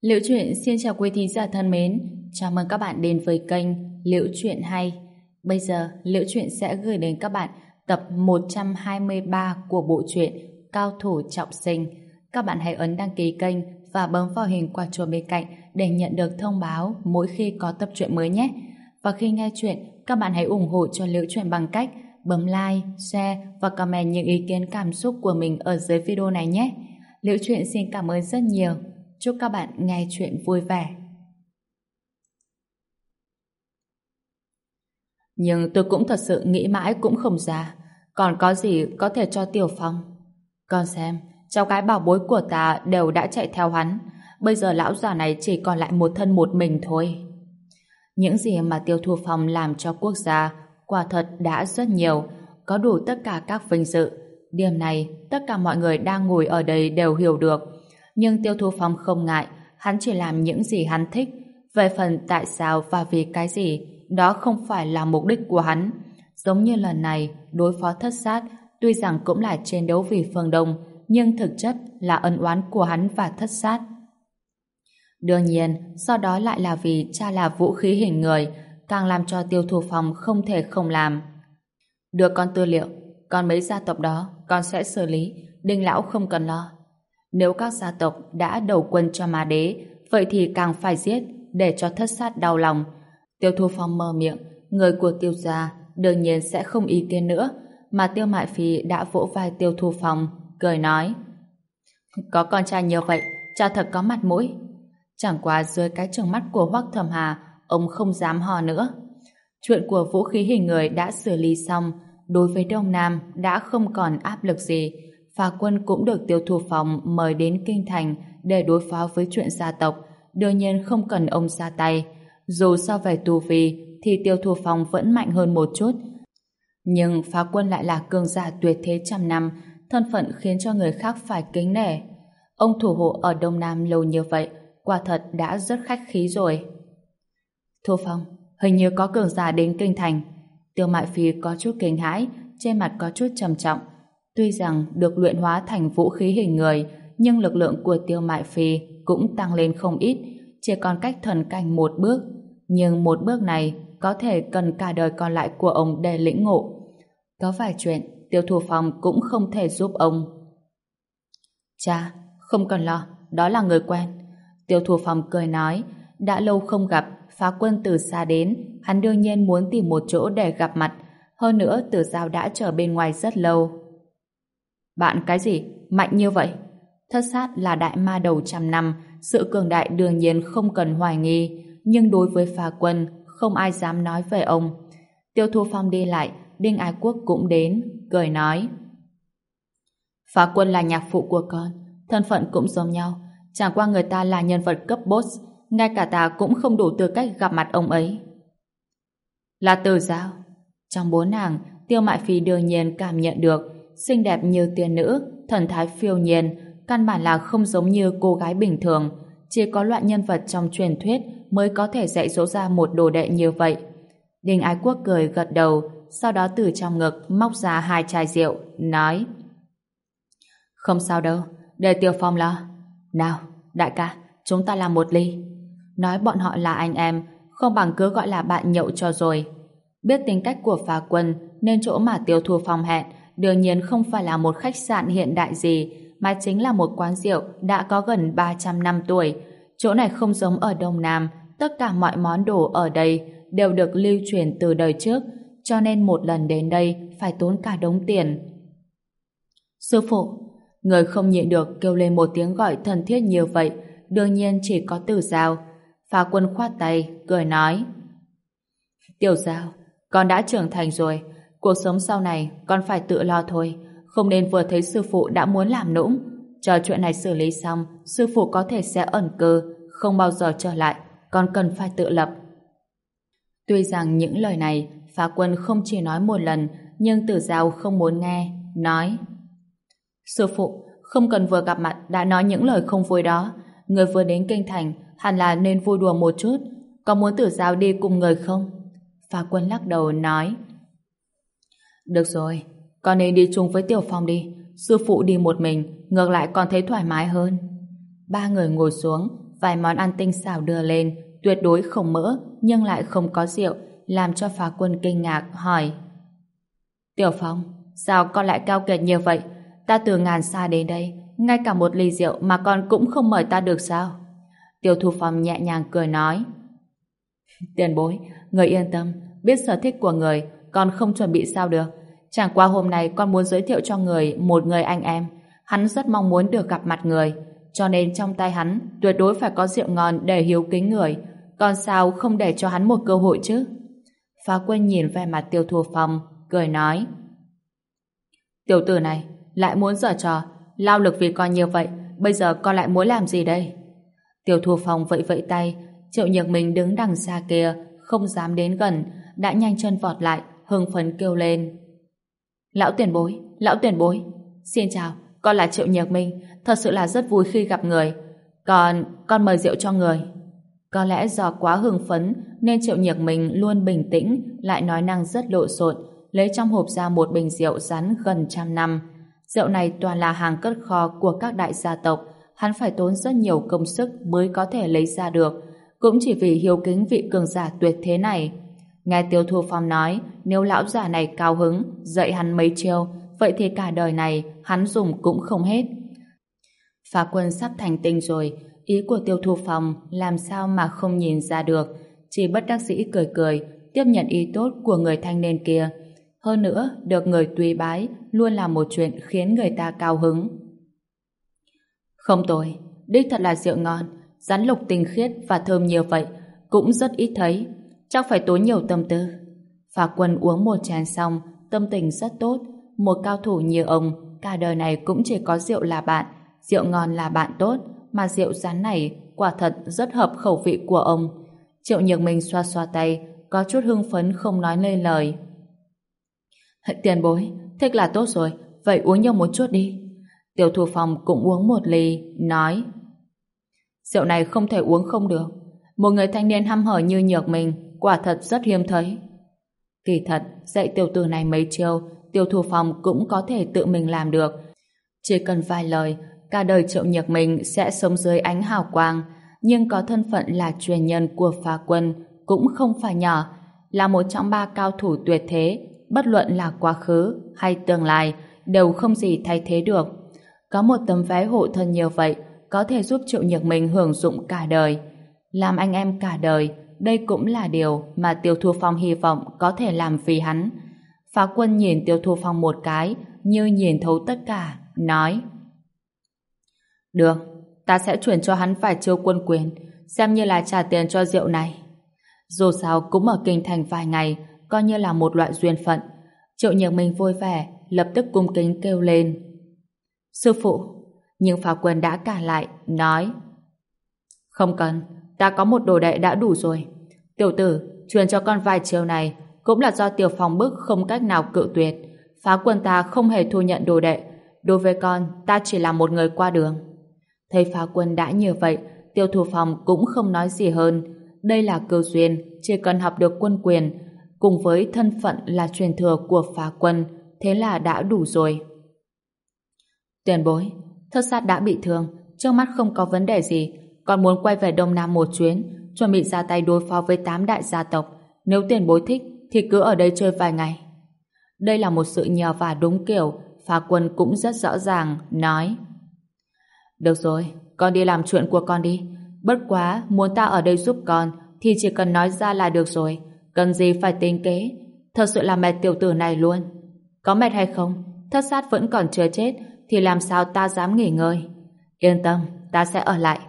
Liễu Chuyện xin chào quý thính giả thân mến, chào mừng các bạn đến với kênh Liễu Chuyện Hay. Bây giờ, Liễu Chuyện sẽ gửi đến các bạn tập 123 của bộ truyện Cao Thủ Trọng Sinh. Các bạn hãy ấn đăng ký kênh và bấm vào hình quả chuông bên cạnh để nhận được thông báo mỗi khi có tập truyện mới nhé. Và khi nghe chuyện, các bạn hãy ủng hộ cho Liễu Chuyện bằng cách bấm like, share và comment những ý kiến cảm xúc của mình ở dưới video này nhé. Liễu Chuyện xin cảm ơn rất nhiều. Chúc các bạn nghe chuyện vui vẻ. Nhưng tôi cũng thật sự nghĩ mãi cũng không ra. Còn có gì có thể cho Tiểu Phong? Con xem, cháu gái bảo bối của ta đều đã chạy theo hắn. Bây giờ lão già này chỉ còn lại một thân một mình thôi. Những gì mà Tiêu Thu Phong làm cho quốc gia quả thật đã rất nhiều, có đủ tất cả các vinh dự. Điểm này, tất cả mọi người đang ngồi ở đây đều hiểu được. Nhưng Tiêu Thu Phong không ngại, hắn chỉ làm những gì hắn thích. Về phần tại sao và vì cái gì, đó không phải là mục đích của hắn. Giống như lần này, đối phó Thất Sát, tuy rằng cũng là chiến đấu vì phương Đông, nhưng thực chất là ân oán của hắn và Thất Sát. Đương nhiên, sau đó lại là vì cha là vũ khí hình người, càng làm cho Tiêu Thu Phong không thể không làm. Đưa con tư liệu, còn mấy gia tộc đó, con sẽ xử lý, Đinh lão không cần lo. Nếu các gia tộc đã đầu quân cho Ma Đế, vậy thì càng phải giết để cho Thất Sát đau lòng. Tiêu Thu Phong mở miệng, người của Tiêu gia đương nhiên sẽ không ý kiến nữa, mà Tiêu Mại Phi đã vỗ vai Tiêu Thu Phong, cười nói: có con trai như vậy, cha thật có mặt mũi. Chẳng qua dưới cái trừng mắt của Hoắc Thẩm Hà, ông không dám hò nữa. Chuyện của vũ khí hình người đã xử lý xong, đối với Đông Nam đã không còn áp lực gì. Phá Quân cũng được Tiêu Thu Phong mời đến Kinh Thành để đối phó với chuyện gia tộc, đương nhiên không cần ông ra tay. Dù so về tu vi thì Tiêu Thu Phong vẫn mạnh hơn một chút, nhưng Phá Quân lại là cường giả tuyệt thế trăm năm, thân phận khiến cho người khác phải kính nể. Ông thủ hộ ở Đông Nam lâu như vậy, quả thật đã rất khách khí rồi. Thu Phong, hình như có cường giả đến Kinh Thành. Tiêu Mại Phi có chút kinh hãi, trên mặt có chút trầm trọng. Tuy rằng được luyện hóa thành vũ khí hình người, nhưng lực lượng của Tiêu Mại Phi cũng tăng lên không ít, chỉ còn cách thần cảnh một bước. Nhưng một bước này có thể cần cả đời còn lại của ông để lĩnh ngộ. Có vài chuyện Tiêu Thu Phong cũng không thể giúp ông. Cha, không cần lo, đó là người quen. Tiêu Thu Phong cười nói, đã lâu không gặp, Phá Quân từ xa đến, hắn đương nhiên muốn tìm một chỗ để gặp mặt. Hơn nữa Tử Giao đã chờ bên ngoài rất lâu. Bạn cái gì? Mạnh như vậy? Thất Sát là đại ma đầu trăm năm, sự cường đại đương nhiên không cần hoài nghi, nhưng đối với Phá Quân, không ai dám nói về ông. Tiêu Thu Phong đi lại, Đinh Ái Quốc cũng đến, cười nói: Phá Quân là nhạc phụ của con, thân phận cũng giống nhau, chẳng qua người ta là nhân vật cấp boss, ngay cả ta cũng không đủ tư cách gặp mặt ông ấy. Là Tử Giao. Trong bốn nàng, Tiêu Mại Phi đương nhiên cảm nhận được, xinh đẹp như tiên nữ, thần thái phiêu nhiên, căn bản là không giống như cô gái bình thường, chỉ có loại nhân vật trong truyền thuyết mới có thể dạy dỗ ra một đồ đệ như vậy. Đinh Ái Quốc cười gật đầu, sau đó từ trong ngực móc ra 2 chai rượu, nói: Không sao đâu, để Tiêu Phong lo. Nào, đại ca, chúng ta làm một ly. Nói bọn họ là anh em, không bằng cứ gọi là bạn nhậu cho rồi. Biết tính cách của Phá Quân, nên chỗ mà Tiêu Thu Phong hẹn đương nhiên không phải là một khách sạn hiện đại gì, mà chính là một quán rượu đã có gần 300 năm tuổi. Chỗ này không giống ở Đông Nam, tất cả mọi món đồ ở đây đều được lưu truyền từ đời trước, cho nên một lần đến đây phải tốn cả đống tiền. Sư phụ, người không nhịn được kêu lên một tiếng gọi thân thiết như vậy, đương nhiên chỉ có Tử Giao. Phá Quân khoát tay, cười nói: Tiểu Giao, con đã trưởng thành rồi, cuộc sống sau này con phải tự lo thôi, không nên vừa thấy sư phụ đã muốn làm nũng. Chờ chuyện này xử lý xong, sư phụ có thể sẽ ẩn cư, không bao giờ trở lại, con cần phải tự lập. Tuy rằng những lời này Phá Quân không chỉ nói một lần, nhưng Tử Giao không muốn nghe, nói: Sư phụ, không cần vừa gặp mặt đã nói những lời không vui đó. Người vừa đến Kinh Thành hẳn là nên vui đùa một chút. Có muốn Tử Giao đi cùng người không? Phá Quân lắc đầu nói: Được rồi, con nên đi chung với Tiểu Phong đi. Sư phụ đi một mình ngược lại còn thấy thoải mái hơn. Ba người ngồi xuống, Vài món ăn tinh xảo đưa lên, tuyệt đối không mỡ, nhưng lại không có rượu, làm cho Phá Quân kinh ngạc, hỏi: Tiểu Phong, sao con lại cao kiệt như vậy? Ta từ ngàn xa đến đây, ngay cả một ly rượu mà con cũng không mời ta được sao? Tiêu Thu Phong nhẹ nhàng cười nói: Tiền bối, người yên tâm, biết sở thích của người, con không chuẩn bị sao được. Chẳng qua hôm nay con muốn giới thiệu cho người một người anh em, hắn rất mong muốn được gặp mặt người, cho nên trong tay hắn tuyệt đối phải có rượu ngon để hiếu kính người, còn sao không để cho hắn một cơ hội chứ? Phá Quân nhìn về mặt Tiêu Thu Phong, cười nói: Tiểu tử này lại muốn giở trò, lao lực vì con như vậy, bây giờ con lại muốn làm gì đây? Tiêu Thu Phong vẫy vẫy tay, Triệu Nhược Minh đứng đằng xa kia, không dám đến gần, đã nhanh chân vọt lại, hưng phấn kêu lên: Lão tiền bối, xin chào, con là Triệu Nhược Minh, thật sự là rất vui khi gặp người. Con mời rượu cho người. Có lẽ do quá hưng phấn nên Triệu Nhược Minh luôn bình tĩnh, lại nói năng rất lộn xộn, lấy trong hộp ra một bình rượu rắn gần 100 năm. Rượu này toàn là hàng cất kho của các đại gia tộc, hắn phải tốn rất nhiều công sức mới có thể lấy ra được, cũng chỉ vì hiếu kính vị cường giả tuyệt thế này. Nghe Tiêu Thu Phong nói, nếu lão già này cao hứng, dạy hắn mấy chiêu, vậy thì cả đời này hắn dùng cũng không hết. Phá Quân sắp thành tinh rồi, ý của Tiêu Thu Phong làm sao mà không nhìn ra được, chỉ bất đắc dĩ cười cười, tiếp nhận ý tốt của người thanh niên kia. Hơn nữa, được người tùy bái luôn là một chuyện khiến người ta cao hứng. Không tồi, đích thật là rượu ngon, rắn lục tinh khiết và thơm như vậy, cũng rất ít thấy, chắc phải tốn nhiều tâm tư. Phá Quân uống một chén xong, tâm tình rất tốt, một cao thủ như ông, cả đời này cũng chỉ có rượu là bạn, rượu ngon là bạn tốt, mà rượu rắn này quả thật rất hợp khẩu vị của ông. Triệu Nhược Minh xoa xoa tay, có chút hưng phấn không nói lên lời. Tiền bối, thích là tốt rồi, vậy uống nhiều một chút đi. Tiêu Thu Phong cũng uống một ly, nói: Rượu này không thể uống không được. Một người thanh niên hăm hở như Nhược Minh quả thật rất hiếm thấy. Kỳ thật, dạy tiểu tử này mấy chiêu, Tiêu Thu Phong cũng có thể tự mình làm được. Chỉ cần vài lời, cả đời Triệu Nhược Minh sẽ sống dưới ánh hào quang, nhưng có thân phận là truyền nhân của Phá Quân cũng không phải nhỏ, là một trong 3 cao thủ tuyệt thế, bất luận là quá khứ hay tương lai đều không gì thay thế được. Có một tấm vé hộ thân như vậy có thể giúp Triệu Nhược Minh hưởng dụng cả đời. Làm anh em cả đời, đây cũng là điều mà Tiêu Thu Phong hy vọng có thể làm vì hắn. Phá Quân nhìn Tiêu Thu Phong một cái như nhìn thấu tất cả, nói: Được, ta sẽ chuyển cho hắn vài chiêu quân quyền, xem như là trả tiền cho rượu này. Dù sao cũng ở kinh thành vài ngày, coi như là một loại duyên phận. Triệu Nhược Minh vui vẻ, lập tức cung kính kêu lên: Sư phụ. Nhưng Phá Quân đã cản lại, nói: Không cần, ta có một đồ đệ đã đủ rồi. Tiểu tử, truyền cho con vài chiêu này cũng là do Tiểu Phong bức không cách nào cự tuyệt. Phá Quân ta không hề thu nhận đồ đệ, đối với con ta chỉ là một người qua đường. Thấy Phá Quân đã như vậy, Tiêu Thu Phong cũng không nói gì hơn. Đây là cơ duyên, chỉ cần học được quân quyền cùng với thân phận là truyền thừa của Phá Quân, thế là đã đủ rồi. Tiền bối, Thất Sát đã bị thương, trước mắt không có vấn đề gì, còn muốn quay về Đông Nam một chuyến, chuẩn bị ra tay đối phó với 8 đại gia tộc. Nếu tiền bối thích thì cứ ở đây chơi vài ngày. Đây là một sự nhờ vả đúng kiểu. Phá Quân cũng rất rõ ràng, nói: Được rồi, con đi làm chuyện của con đi. Bất quá, muốn ta ở đây giúp con thì chỉ cần nói ra là được rồi, cần gì phải tính kế. Thật sự là mệt tiểu tử này luôn. Có mệt hay không, Thất Sát vẫn còn chưa chết thì làm sao ta dám nghỉ ngơi. Yên tâm, ta sẽ ở lại.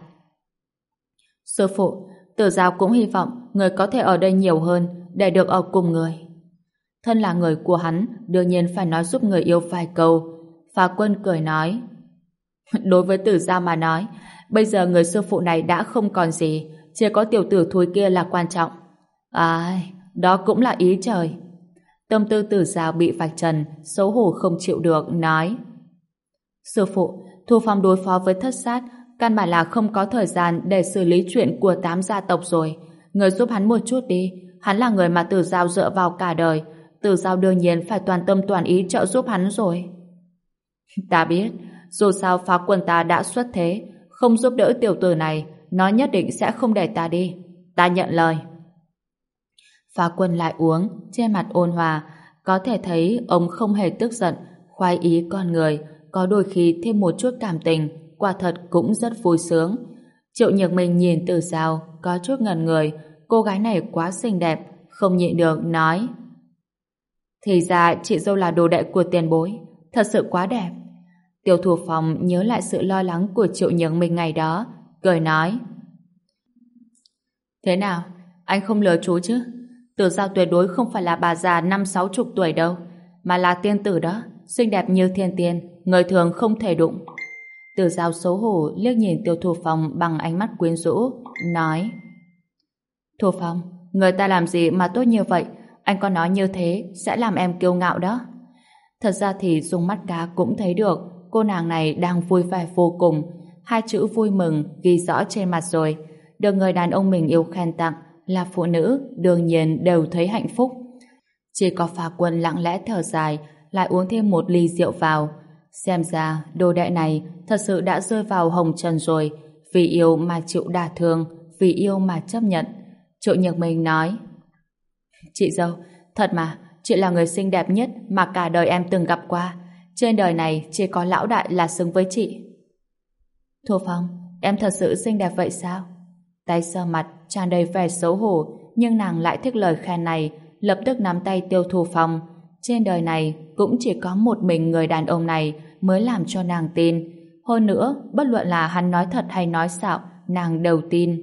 Sư phụ, Tử Giao cũng hy vọng người có thể ở đây nhiều hơn để được ở cùng người. Thân là người của hắn, đương nhiên phải nói giúp người yêu vài câu. Phá Quân cười nói: Đối với Tử Giao mà nói, bây giờ người sư phụ này đã không còn gì, chỉ có tiểu tử thúi kia là quan trọng. Đó cũng là ý trời. Tâm tư Tử Giao bị vạch trần, xấu hổ không chịu được, nói: Sư phụ, Thu Phong đối phó với Thất Sát, căn bản là không có thời gian để xử lý chuyện của 8 gia tộc rồi. Người giúp hắn một chút đi, hắn là người mà Tử Giao dựa vào cả đời, Tử Giao đương nhiên phải toàn tâm toàn ý trợ giúp hắn rồi. Ta biết, dù sao Phá Quân ta đã xuất thế, không giúp đỡ tiểu tử này, nó nhất định sẽ không để ta đi. Ta nhận lời. Phá Quân lại uống, trên mặt ôn hòa, có thể thấy ông không hề tức giận, khoái ý con người, có đôi khi thêm một chút cảm tình, quả thật cũng rất vui sướng. Triệu Nhược Minh nhìn Từ Giao, có chút ngẩn người, cô gái này quá xinh đẹp, không nhịn được nói: thì ra chị dâu là đồ đệ của tiền bối, thật sự quá đẹp. Tiêu Thủ Phong nhớ lại sự lo lắng của Triệu Nhược Minh ngày đó, cười nói: thế nào, anh không lừa chú chứ? Từ Giao tuyệt đối không phải là bà già 50-60 tuổi đâu, mà là tiên tử đó, xinh đẹp như thiên tiên, người thường không thể đụng. Từ Giao xấu hổ liếc nhìn Tiêu Thủ Phong bằng ánh mắt quyến rũ, nói: Thủ Phong, người ta làm gì mà tốt như vậy? Anh có nói như thế sẽ làm em kiêu ngạo đó. Thật ra thì dùng mắt cá cũng thấy được cô nàng này đang vui vẻ vô cùng. Hai chữ vui mừng ghi rõ trên mặt rồi. Được người đàn ông mình yêu khen tặng, là phụ nữ đương nhiên đều thấy hạnh phúc. Chỉ có Phá Quân lặng lẽ thở dài, lại uống thêm một ly rượu vào. Xem ra đồ đệ này thật sự đã rơi vào hồng trần rồi, vì yêu mà chịu đả thương, vì yêu mà chấp nhận. Triệu Nhược Minh nói: chị dâu, thật mà, chị là người xinh đẹp nhất mà cả đời em từng gặp qua. Trên đời này chỉ có lão đại là xứng với chị. Thu Phong, em thật sự xinh đẹp vậy sao? Tay sờ mặt tràn đầy vẻ xấu hổ, nhưng nàng lại thích lời khen này, lập tức nắm tay Tiêu Thu Phong. Trên đời này cũng chỉ có một mình người đàn ông này mới làm cho nàng tin. Hơn nữa, bất luận là hắn nói thật hay nói xạo, nàng đều tin.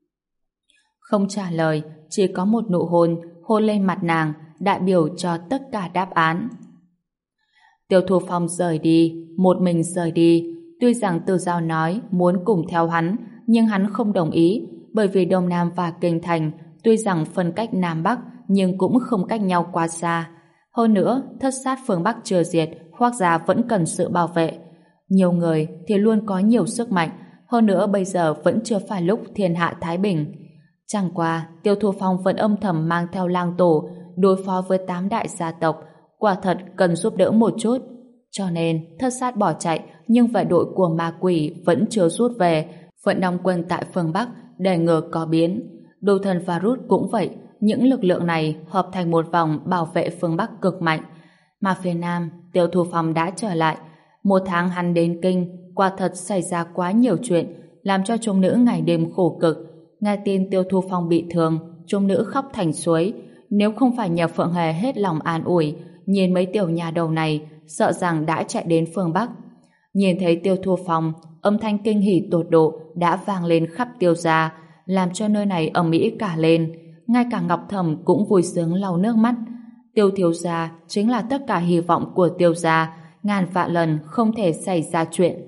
Không trả lời, chỉ có một nụ hôn, hôn lên mặt nàng, đại biểu cho tất cả đáp án. Tiêu Thu Phong rời đi, một mình rời đi. Tuy rằng Từ Giao nói muốn cùng theo hắn, nhưng hắn không đồng ý, bởi vì Đông Nam và Kinh Thành tuy rằng phân cách Nam Bắc, nhưng cũng không cách nhau quá xa. Hơn nữa, thất sát phương Bắc chưa diệt, Hoắc gia vẫn cần sự bảo vệ. Nhiều người thì luôn có nhiều sức mạnh, hơn nữa bây giờ vẫn chưa phải lúc thiên hạ thái bình. Chẳng qua, Tiêu Thu Phong vẫn âm thầm mang theo lang tổ, đối phó với 8 đại gia tộc, quả thật cần giúp đỡ một chút. Cho nên, thất sát bỏ chạy, nhưng vệ đội của ma quỷ vẫn chưa rút về, vẫn đóng quân tại phương Bắc để ngừa có biến. Đồ Thần và Rút cũng vậy, những lực lượng này hợp thành một vòng bảo vệ phương Bắc cực mạnh. Mà phía Nam, Tiêu Thu Phong đã trở lại. Một tháng hắn đến Kinh, quả thật xảy ra quá nhiều chuyện, làm cho chúng nữ ngày đêm khổ cực. Nghe tin Tiêu Thu Phong bị thương, chúng nữ khóc thành suối. Nếu không phải nhờ Phượng Hề hết lòng an ủi, nhìn mấy tiểu nhà đầu này, sợ rằng đã chạy đến phương Bắc. Nhìn thấy Tiêu Thu Phong, âm thanh kinh hỉ tột độ đã vang lên khắp Tiêu gia, làm cho nơi này ầm ĩ cả lên. Ngay cả Ngọc Thẩm cũng vui sướng lau nước mắt. Tiêu thiếu gia chính là tất cả hy vọng của Tiêu gia, ngàn vạn lần không thể xảy ra chuyện.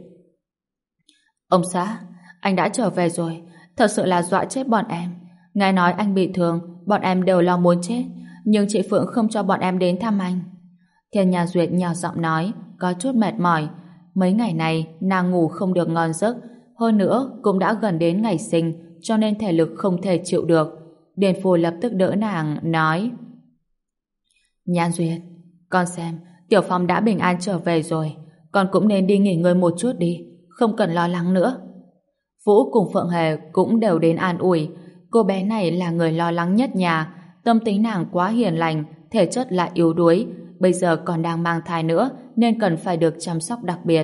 Ông xã, anh đã trở về rồi, thật sự là dọa chết bọn em. Nghe nói anh bị thương, bọn em đều lo muốn chết, nhưng chị Phượng không cho bọn em đến thăm anh. Thiên Nhà Duyệt nhỏ giọng nói, có chút mệt mỏi. Mấy ngày này nàng ngủ không được ngon giấc, hơn nữa cũng đã gần đến ngày sinh, cho nên thể lực không thể chịu được. Điền Phù lập tức đỡ nàng, nói: Nhan Duyệt, con xem, Tiểu Phong đã bình an trở về rồi, con cũng nên đi nghỉ ngơi một chút đi, không cần lo lắng nữa. Vũ cùng Phượng Hề cũng đều đến an ủi. Cô bé này là người lo lắng nhất nhà, tâm tính nàng quá hiền lành, thể chất lại yếu đuối, bây giờ còn đang mang thai nữa nên cần phải được chăm sóc đặc biệt.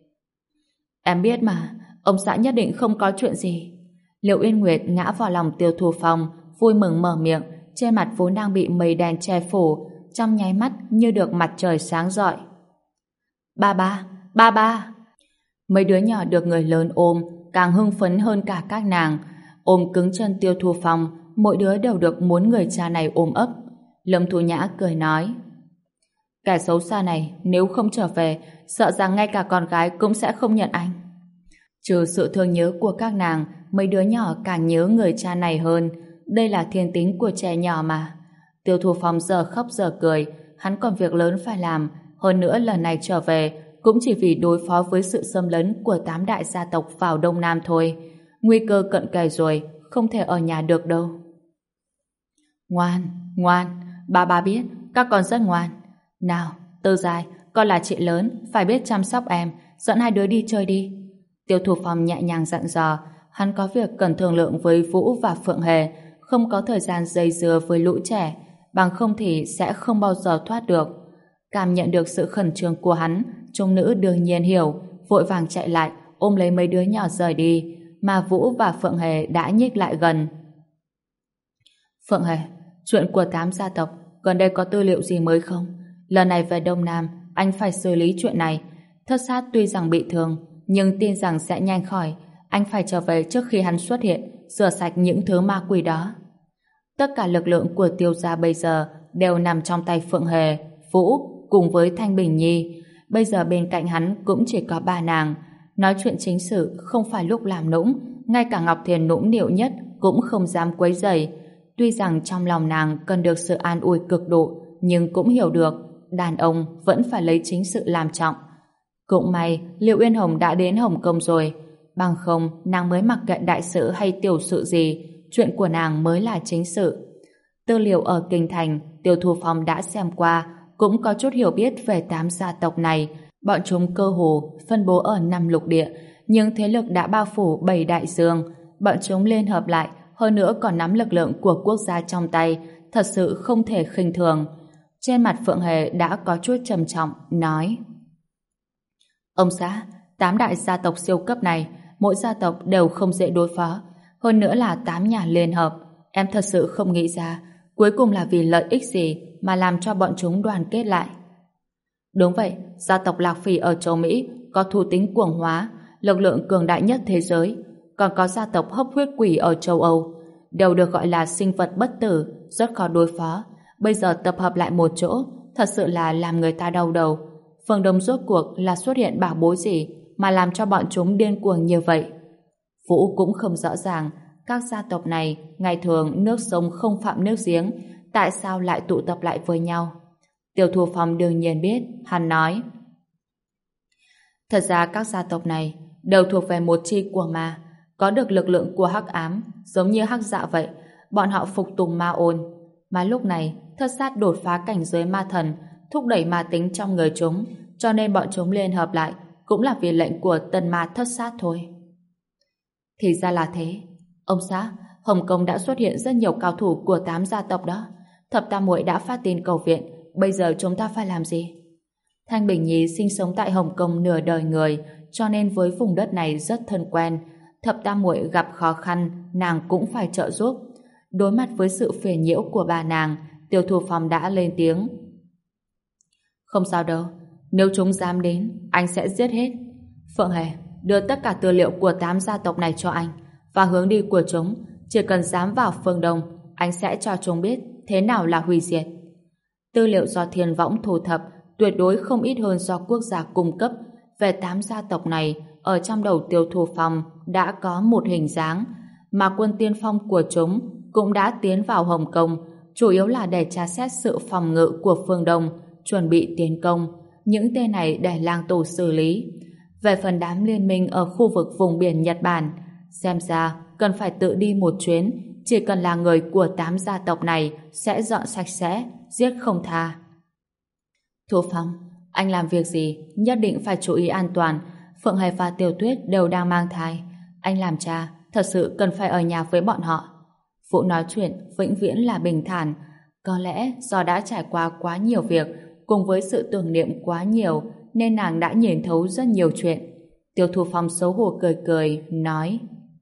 Em biết mà, ông xã nhất định không có chuyện gì. Liệu Yên Nguyệt ngã vào lòng Tiêu Thu Phong, vui mừng mở miệng, trên mặt vốn đang bị mây đen che phủ, trong nháy mắt như được mặt trời sáng rọi. Ba ba, ba ba. Mấy đứa nhỏ được người lớn ôm càng hưng phấn hơn cả các nàng. Ôm cứng chân Tiêu Thu Phong, mỗi đứa đều được muốn người cha này ôm ấp. Lâm Thu Nhã cười nói: Kẻ xấu xa này nếu không trở về, sợ rằng ngay cả con gái cũng sẽ không nhận anh. Trừ sự thương nhớ của các nàng, mấy đứa nhỏ càng nhớ người cha này hơn. Đây là thiên tính của trẻ nhỏ mà. Tiêu Thu Phong giờ khóc giờ cười, hắn còn việc lớn phải làm. Hơn nữa lần này trở về cũng chỉ vì đối phó với sự xâm lấn của 8 đại gia tộc vào Đông Nam thôi. Nguy cơ cận kề rồi, không thể ở nhà được đâu. Ngoan, ngoan, ba biết, các con rất ngoan. Nào, Tư Giai, con là chị lớn, phải biết chăm sóc em, dẫn hai đứa đi chơi đi. Tiêu Thu Phong nhẹ nhàng dặn dò, hắn có việc cần thương lượng với Vũ và Phượng Hề, không có thời gian dây dưa với lũ trẻ, bằng không thì sẽ không bao giờ thoát được. Cảm nhận được sự khẩn trương của hắn, chúng nữ đương nhiên hiểu, vội vàng chạy lại, ôm lấy mấy đứa nhỏ rời đi, mà Vũ và Phượng Hề đã nhích lại gần. Phượng Hề, chuyện của 8 gia tộc, gần đây có tư liệu gì mới không? Lần này về Đông Nam, anh phải xử lý chuyện này. Thất sát tuy rằng bị thương, nhưng tin rằng sẽ nhanh khỏi. Anh phải trở về trước khi hắn xuất hiện, rửa sạch những thứ ma quỷ đó. Tất cả lực lượng của Tiêu gia bây giờ đều nằm trong tay Phượng Hề, Vũ cùng với Thanh Bình Nhi. Bây giờ bên cạnh hắn cũng chỉ có 3 nàng. Nói chuyện chính sự không phải lúc làm nũng, ngay cả Ngọc Thiền nũng nịu nhất cũng không dám quấy rầy. Tuy rằng trong lòng nàng cần được sự an ủi cực độ, nhưng cũng hiểu được đàn ông vẫn phải lấy chính sự làm trọng. Cũng may Liệu Uyên Hồng đã đến Hồng Kông rồi, bằng không nàng mới mặc kệ đại sự hay tiểu sự gì, chuyện của nàng mới là chính sự. Tư liệu ở Kinh Thành Tiêu Thu Phong đã xem qua, cũng có chút hiểu biết về 8 gia tộc này. Bọn chúng cơ hồ phân bố ở 5 lục địa, nhưng thế lực đã bao phủ 7 đại dương. Bọn chúng liên hợp lại, hơn nữa còn nắm lực lượng của quốc gia trong tay, thật sự không thể khinh thường. Trên mặt Phượng Hề đã có chút trầm trọng, nói: Ông xã, 8 đại gia tộc siêu cấp này, mỗi gia tộc đều không dễ đối phó, hơn nữa là 8 nhà liên hợp. Em thật sự không nghĩ ra cuối cùng là vì lợi ích gì mà làm cho bọn chúng đoàn kết lại. Đúng vậy, gia tộc Lạc Phỉ ở châu Mỹ có thú tính cuồng hóa, lực lượng cường đại nhất thế giới, còn có gia tộc Hấp Huyết Quỷ ở châu Âu, đều được gọi là sinh vật bất tử, rất khó đối phó. Bây giờ tập hợp lại một chỗ, thật sự là làm người ta đau đầu. Phương Đông rốt cuộc là xuất hiện bảo bối gì mà làm cho bọn chúng điên cuồng như vậy? Vũ cũng không rõ ràng, các gia tộc này ngày thường nước sông không phạm nước giếng, tại sao lại tụ tập lại với nhau? Tiêu Thu Phong đương nhiên biết, hắn nói: Thật ra các gia tộc này đều thuộc về một chi của ma, có được lực lượng của hắc ám, giống như hắc dạ vậy. Bọn họ phục tùng ma ôn, mà lúc này thất sát đột phá cảnh giới ma thần, thúc đẩy ma tính trong người chúng, cho nên bọn chúng liên hợp lại cũng là vì lệnh của tân ma thất sát thôi. Thì ra là thế. Ông xã, Hồng Kông đã xuất hiện rất nhiều cao thủ của 8 gia tộc đó. Thập Tam Muội đã phát tin cầu viện, bây giờ chúng ta phải làm gì? Thanh Bình Nhi sinh sống tại Hồng Kông nửa đời người, cho nên với vùng đất này rất thân quen. Thập Tam Muội gặp khó khăn, nàng cũng phải trợ giúp. Đối mặt với sự phiền nhiễu của bà nàng, Tiêu Thu Phong đã lên tiếng: Không sao đâu, nếu chúng dám đến, anh sẽ giết hết. Phượng Hề, đưa tất cả tư liệu của 8 gia tộc này cho anh, và hướng đi của chúng. Chỉ cần dám vào phương Đông, anh sẽ cho chúng biết thế nào là hủy diệt. Tư liệu do Thiên Võng thu thập tuyệt đối không ít hơn do quốc gia cung cấp. Về 8 gia tộc này, ở trong đầu Tiêu Thu Phong đã có một hình dáng, mà quân tiên phong của chúng cũng đã tiến vào Hồng Kông, chủ yếu là để tra xét sự phòng ngự của phương Đông, chuẩn bị tiến công. Những tên này để lang tù xử lý. Về phần đám liên minh ở khu vực vùng biển Nhật Bản, xem ra cần phải tự đi một chuyến. Chỉ cần là người của 8 gia tộc này sẽ dọn sạch sẽ, giết không tha. Thu Phong, anh làm việc gì nhất định phải chú ý an toàn. Phượng Hề và Tiểu Tuyết đều đang mang thai, anh làm cha thật sự cần phải ở nhà với bọn họ. Vũ nói chuyện vĩnh viễn là bình thản. Có lẽ do đã trải qua quá nhiều việc, cùng với sự tưởng niệm quá nhiều, nên nàng đã nhìn thấu rất nhiều chuyện. Tiêu Thu Phong xấu hổ cười cười, nói: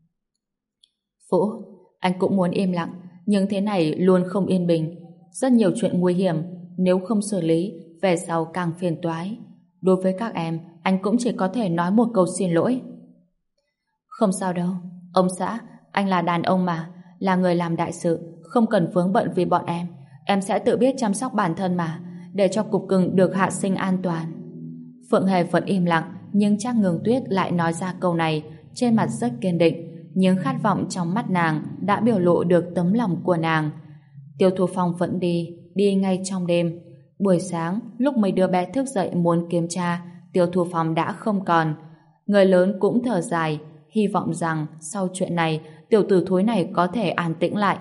Vũ, anh cũng muốn im lặng, nhưng thế này luôn không yên bình. Rất nhiều chuyện nguy hiểm, nếu không xử lý, về sau càng phiền toái. Đối với các em, anh cũng chỉ có thể nói một câu xin lỗi. Không sao đâu, ông xã, anh là đàn ông mà, là người làm đại sự, không cần vướng bận vì bọn em sẽ tự biết chăm sóc bản thân mà, để cho cục cưng được hạ sinh an toàn. Phượng Hề vẫn im lặng, nhưng Trác Ngưng Tuyết lại nói ra câu này, trên mặt rất kiên định, nhưng khát vọng trong mắt nàng đã biểu lộ được tấm lòng của nàng. Tiêu Thu Phong vẫn đi ngay trong đêm. Buổi sáng, lúc mấy đứa bé thức dậy muốn kiểm tra, Tiêu Thu Phong đã không còn. Người lớn cũng thở dài, hy vọng rằng sau chuyện này, tiểu tử thối này có thể an tĩnh lại.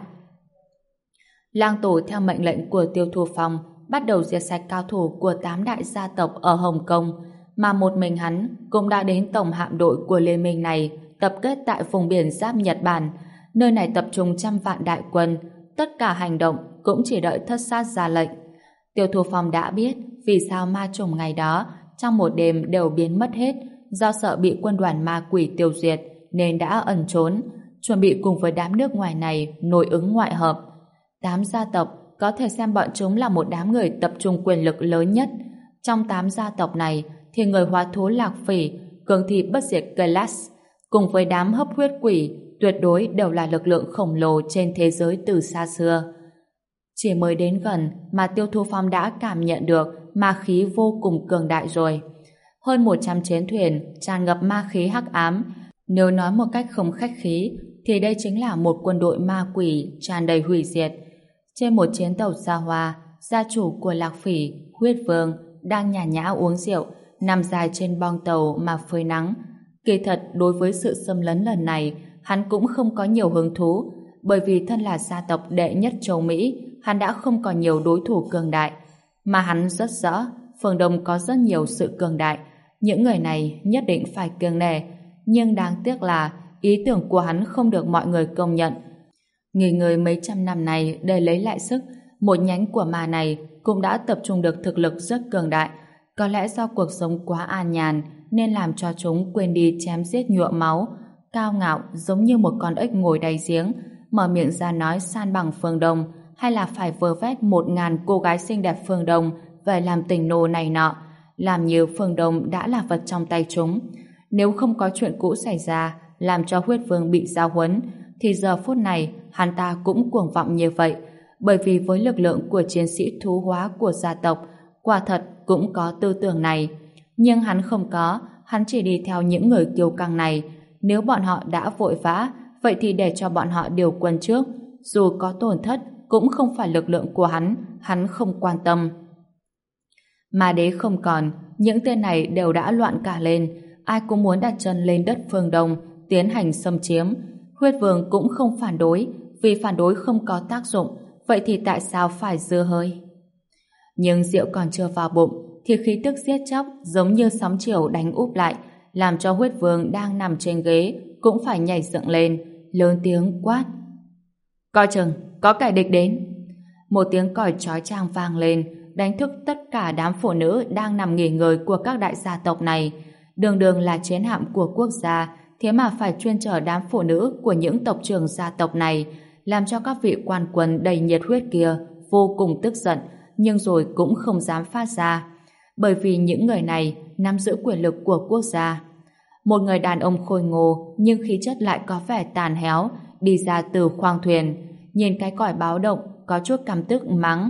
Lang Tổ theo mệnh lệnh của Tiêu Thu Phong bắt đầu diệt sạch cao thủ của 8 đại gia tộc ở Hồng Kông, mà một mình hắn cũng đã đến tổng hạm đội của liên minh này tập kết tại vùng biển giáp Nhật Bản. Nơi này tập trung trăm vạn đại quân, tất cả hành động cũng chỉ đợi thất sát ra lệnh. Tiêu Thu Phong đã biết vì sao ma trùng ngày đó trong một đêm đều biến mất hết, do sợ bị quân đoàn ma quỷ tiêu diệt nên đã ẩn trốn, chuẩn bị cùng với đám nước ngoài này nội ứng ngoại hợp. 8 gia tộc có thể xem bọn chúng là một đám người tập trung quyền lực lớn nhất. Trong 8 gia tộc này thì người hóa thú Lạc Phỉ, cường thi bất diệt Kailash cùng với đám hấp huyết quỷ tuyệt đối đều là lực lượng khổng lồ trên thế giới từ xa xưa. Chỉ mới đến gần mà Tiêu Thu Phong đã cảm nhận được ma khí vô cùng cường đại rồi. Hơn 100 chiến thuyền tràn ngập ma khí hắc ám. Nếu nói một cách không khách khí thì đây chính là một quân đội ma quỷ tràn đầy hủy diệt. Trên một chiến tàu xa hoa, gia chủ của Lạc Phỉ, Huyết Vương, đang nhàn nhã uống rượu, nằm dài trên bong tàu mà phơi nắng. Kỳ thật, đối với sự xâm lấn lần này, hắn cũng không có nhiều hứng thú, bởi vì thân là gia tộc đệ nhất châu Mỹ, hắn đã không còn nhiều đối thủ cường đại. Mà hắn rất rõ, phương Đông có rất nhiều sự cường đại, những người này nhất định phải kiêng nể, nhưng đáng tiếc là ý tưởng của hắn không được mọi người công nhận. Nghỉ ngơi mấy trăm năm này để lấy lại sức, một nhánh của ma này cũng đã tập trung được thực lực rất cường đại. Có lẽ do cuộc sống quá an nhàn nên làm cho chúng quên đi chém giết nhuộm máu, cao ngạo giống như một con ếch ngồi đáy giếng, mở miệng ra nói san bằng phương Đông, hay là phải vơ vét 1000 cô gái xinh đẹp phương Đông về làm tình nô này nọ, làm như phương Đông đã là vật trong tay chúng. Nếu không có chuyện cũ xảy ra làm cho Huyết Vương bị giao huấn, thì giờ phút này hắn ta cũng cuồng vọng như vậy, bởi vì với lực lượng của chiến sĩ thú hóa của gia tộc, quả thật cũng có tư tưởng này. Nhưng hắn không có, hắn chỉ đi theo những người kiêu căng này. Nếu bọn họ đã vội vã, vậy thì để cho bọn họ điều quân trước, dù có tổn thất cũng không phải lực lượng của hắn không quan tâm. Ma đế không còn, những tên này đều đã loạn cả lên, ai cũng muốn đặt chân lên đất phương Đông, tiến hành xâm chiếm. Huyết Vương cũng không phản đối, vì phản đối không có tác dụng, vậy thì tại sao phải dưa hơi? Nhưng rượu còn chưa vào bụng, thì khí tức giết chóc giống như sóng chiều đánh úp lại, làm cho Huyết Vương đang nằm trên ghế cũng phải nhảy dựng lên, lớn tiếng quát. Coi chừng, có kẻ địch đến. Một tiếng còi chói chang vang lên, đánh thức tất cả đám phụ nữ đang nằm nghỉ ngơi của các đại gia tộc này. Đường đường là chiến hạm của quốc gia, thế mà phải chuyên chở đám phụ nữ của những tộc trưởng gia tộc này, làm cho các vị quan quân đầy nhiệt huyết kia vô cùng tức giận, nhưng rồi cũng không dám phát ra, bởi vì những người này nắm giữ quyền lực của quốc gia. Một người đàn ông khôi ngô nhưng khí chất lại có vẻ tàn héo đi ra từ khoang thuyền, nhìn cái còi báo động có chút căm tức mắng.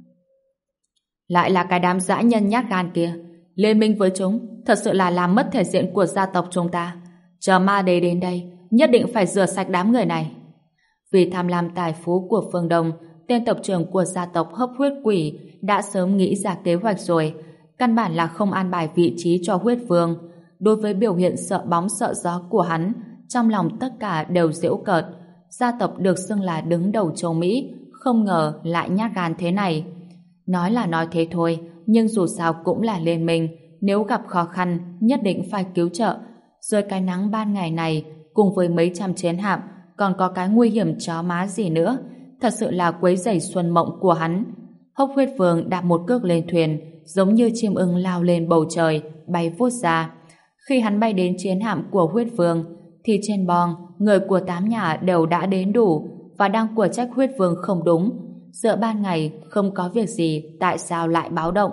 Lại là cái đám dã nhân nhát gan kia, liên minh với chúng thật sự là làm mất thể diện của gia tộc chúng ta. Chờ ma đế đến đây, nhất định phải rửa sạch đám người này. Vì tham lam tài phú của phương Đông, tên tộc trưởng của gia tộc hấp huyết quỷ đã sớm nghĩ ra kế hoạch rồi, căn bản là không an bài vị trí cho Huyết Vương. Đối với biểu hiện sợ bóng sợ gió của hắn, trong lòng tất cả đều giễu cợt. Gia tộc được xưng là đứng đầu châu Mỹ, không ngờ lại nhát gan thế này. Nói là nói thế thôi, nhưng dù sao cũng là liên minh, nếu gặp khó khăn nhất định phải cứu trợ. Rồi cái nắng ban ngày này cùng với mấy trăm chiến hạm, còn có cái nguy hiểm chó má gì nữa, thật sự là quấy rầy xuân mộng của hắn. Hốc Huyết Vương đạp một cước lên thuyền, giống như chim ưng lao lên bầu trời, bay vút ra. Khi hắn bay đến chiến hạm của Huyết Vương, thì trên bong, người của 8 nhà đều đã đến đủ và đang của trách Huyết Vương không đúng. Giữa ban ngày không có việc gì, tại sao lại báo động?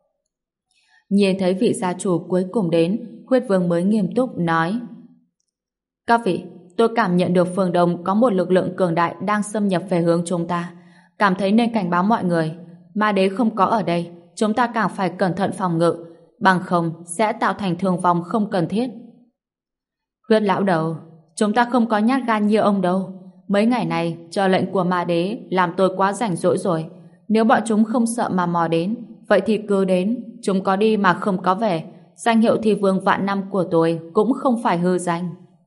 Nhìn thấy vị gia chủ cuối cùng đến, Huyết Vương mới nghiêm túc nói: Các vị, tôi cảm nhận được phương Đông có một lực lượng cường đại đang xâm nhập về hướng chúng ta, cảm thấy nên cảnh báo mọi người. Ma đế không có ở đây, chúng ta càng phải cẩn thận phòng ngự, bằng không sẽ tạo thành thương vong không cần thiết. Huyết lão đầu, chúng ta không có nhát gan như ông đâu. Mấy ngày này chờ lệnh của ma đế làm tôi quá rảnh rỗi rồi. Nếu bọn chúng không sợ mà mò đến, vậy thì cứ đến. Chúng có đi mà không có về, danh hiệu thi vương vạn năm của tôi cũng không phải hư danh.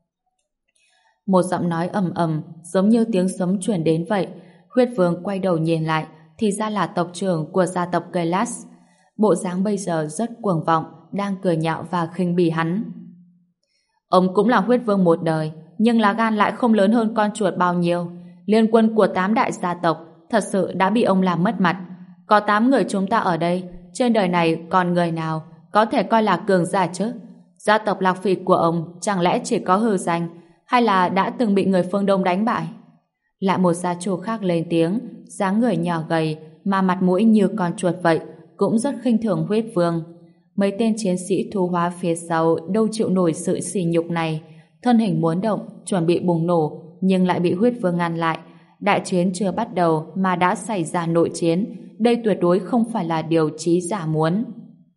Một giọng nói ầm ầm giống như tiếng sấm truyền đến vậy. Huyết Vương quay đầu nhìn lại, thì ra là tộc trưởng của gia tộc Kailash. Bộ dáng bây giờ rất cuồng vọng, đang cười nhạo và khinh bỉ hắn. Ông cũng là huyết vương một đời, nhưng lá gan lại không lớn hơn con chuột bao nhiêu. Liên quân của 8 đại gia tộc thật sự đã bị ông làm mất mặt. Có 8 người chúng ta ở đây, trên đời này còn người nào có thể coi là cường giả chứ? Gia tộc Lạc Phỉ của ông chẳng lẽ chỉ có hư danh, hay là đã từng bị người phương Đông đánh bại? Lại một gia chủ khác lên tiếng, dáng người nhỏ gầy mà mặt mũi như con chuột vậy, cũng rất khinh thường huyết vương. Mấy tên chiến sĩ thu hóa phía sau đâu chịu nổi sự sỉ nhục này, thân hình muốn động, chuẩn bị bùng nổ, nhưng lại bị huyết vương ngăn lại. Đại chiến chưa bắt đầu mà đã xảy ra nội chiến, đây tuyệt đối không phải là điều trí giả muốn.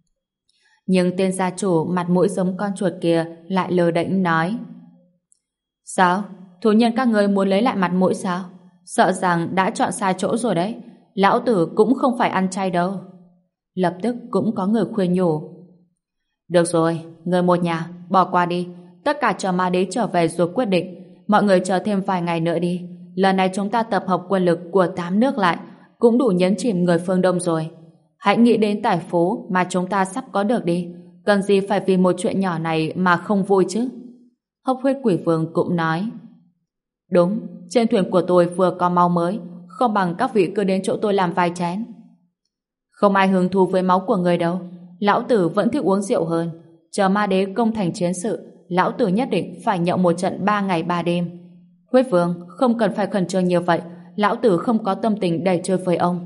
Nhưng tên gia chủ mặt mũi giống con chuột kia lại lơ đễnh nói: Sao? Thú nhân các ngươi muốn lấy lại mặt mũi sao? Sợ rằng đã chọn sai chỗ rồi đấy. Lão tử cũng không phải ăn chay đâu. Lập tức cũng có người khuyên nhủ: Được rồi, người một nhà, bỏ qua đi. Tất cả chờ ma đế trở về rồi quyết định. Mọi người chờ thêm vài ngày nữa đi. Lần này chúng ta tập hợp quân lực của 8 nước lại, cũng đủ nhấn chìm người phương Đông rồi. Hãy nghĩ đến tài phú mà chúng ta sắp có được đi. Cần gì phải vì một chuyện nhỏ này mà không vui chứ? Hốc huyết quỷ vương cũng nói: Đúng, trên thuyền của tôi vừa có máu mới, không bằng các vị cứ đến chỗ tôi làm vài chén. Không ai hứng thú với máu của người đâu. Lão tử vẫn thích uống rượu hơn. Chờ ma đế công thành chiến sự, lão tử nhất định phải nhậu một trận 3 ngày 3 đêm. Huyết vương, không cần phải khẩn trương như vậy. Lão tử không có tâm tình để chơi với ông.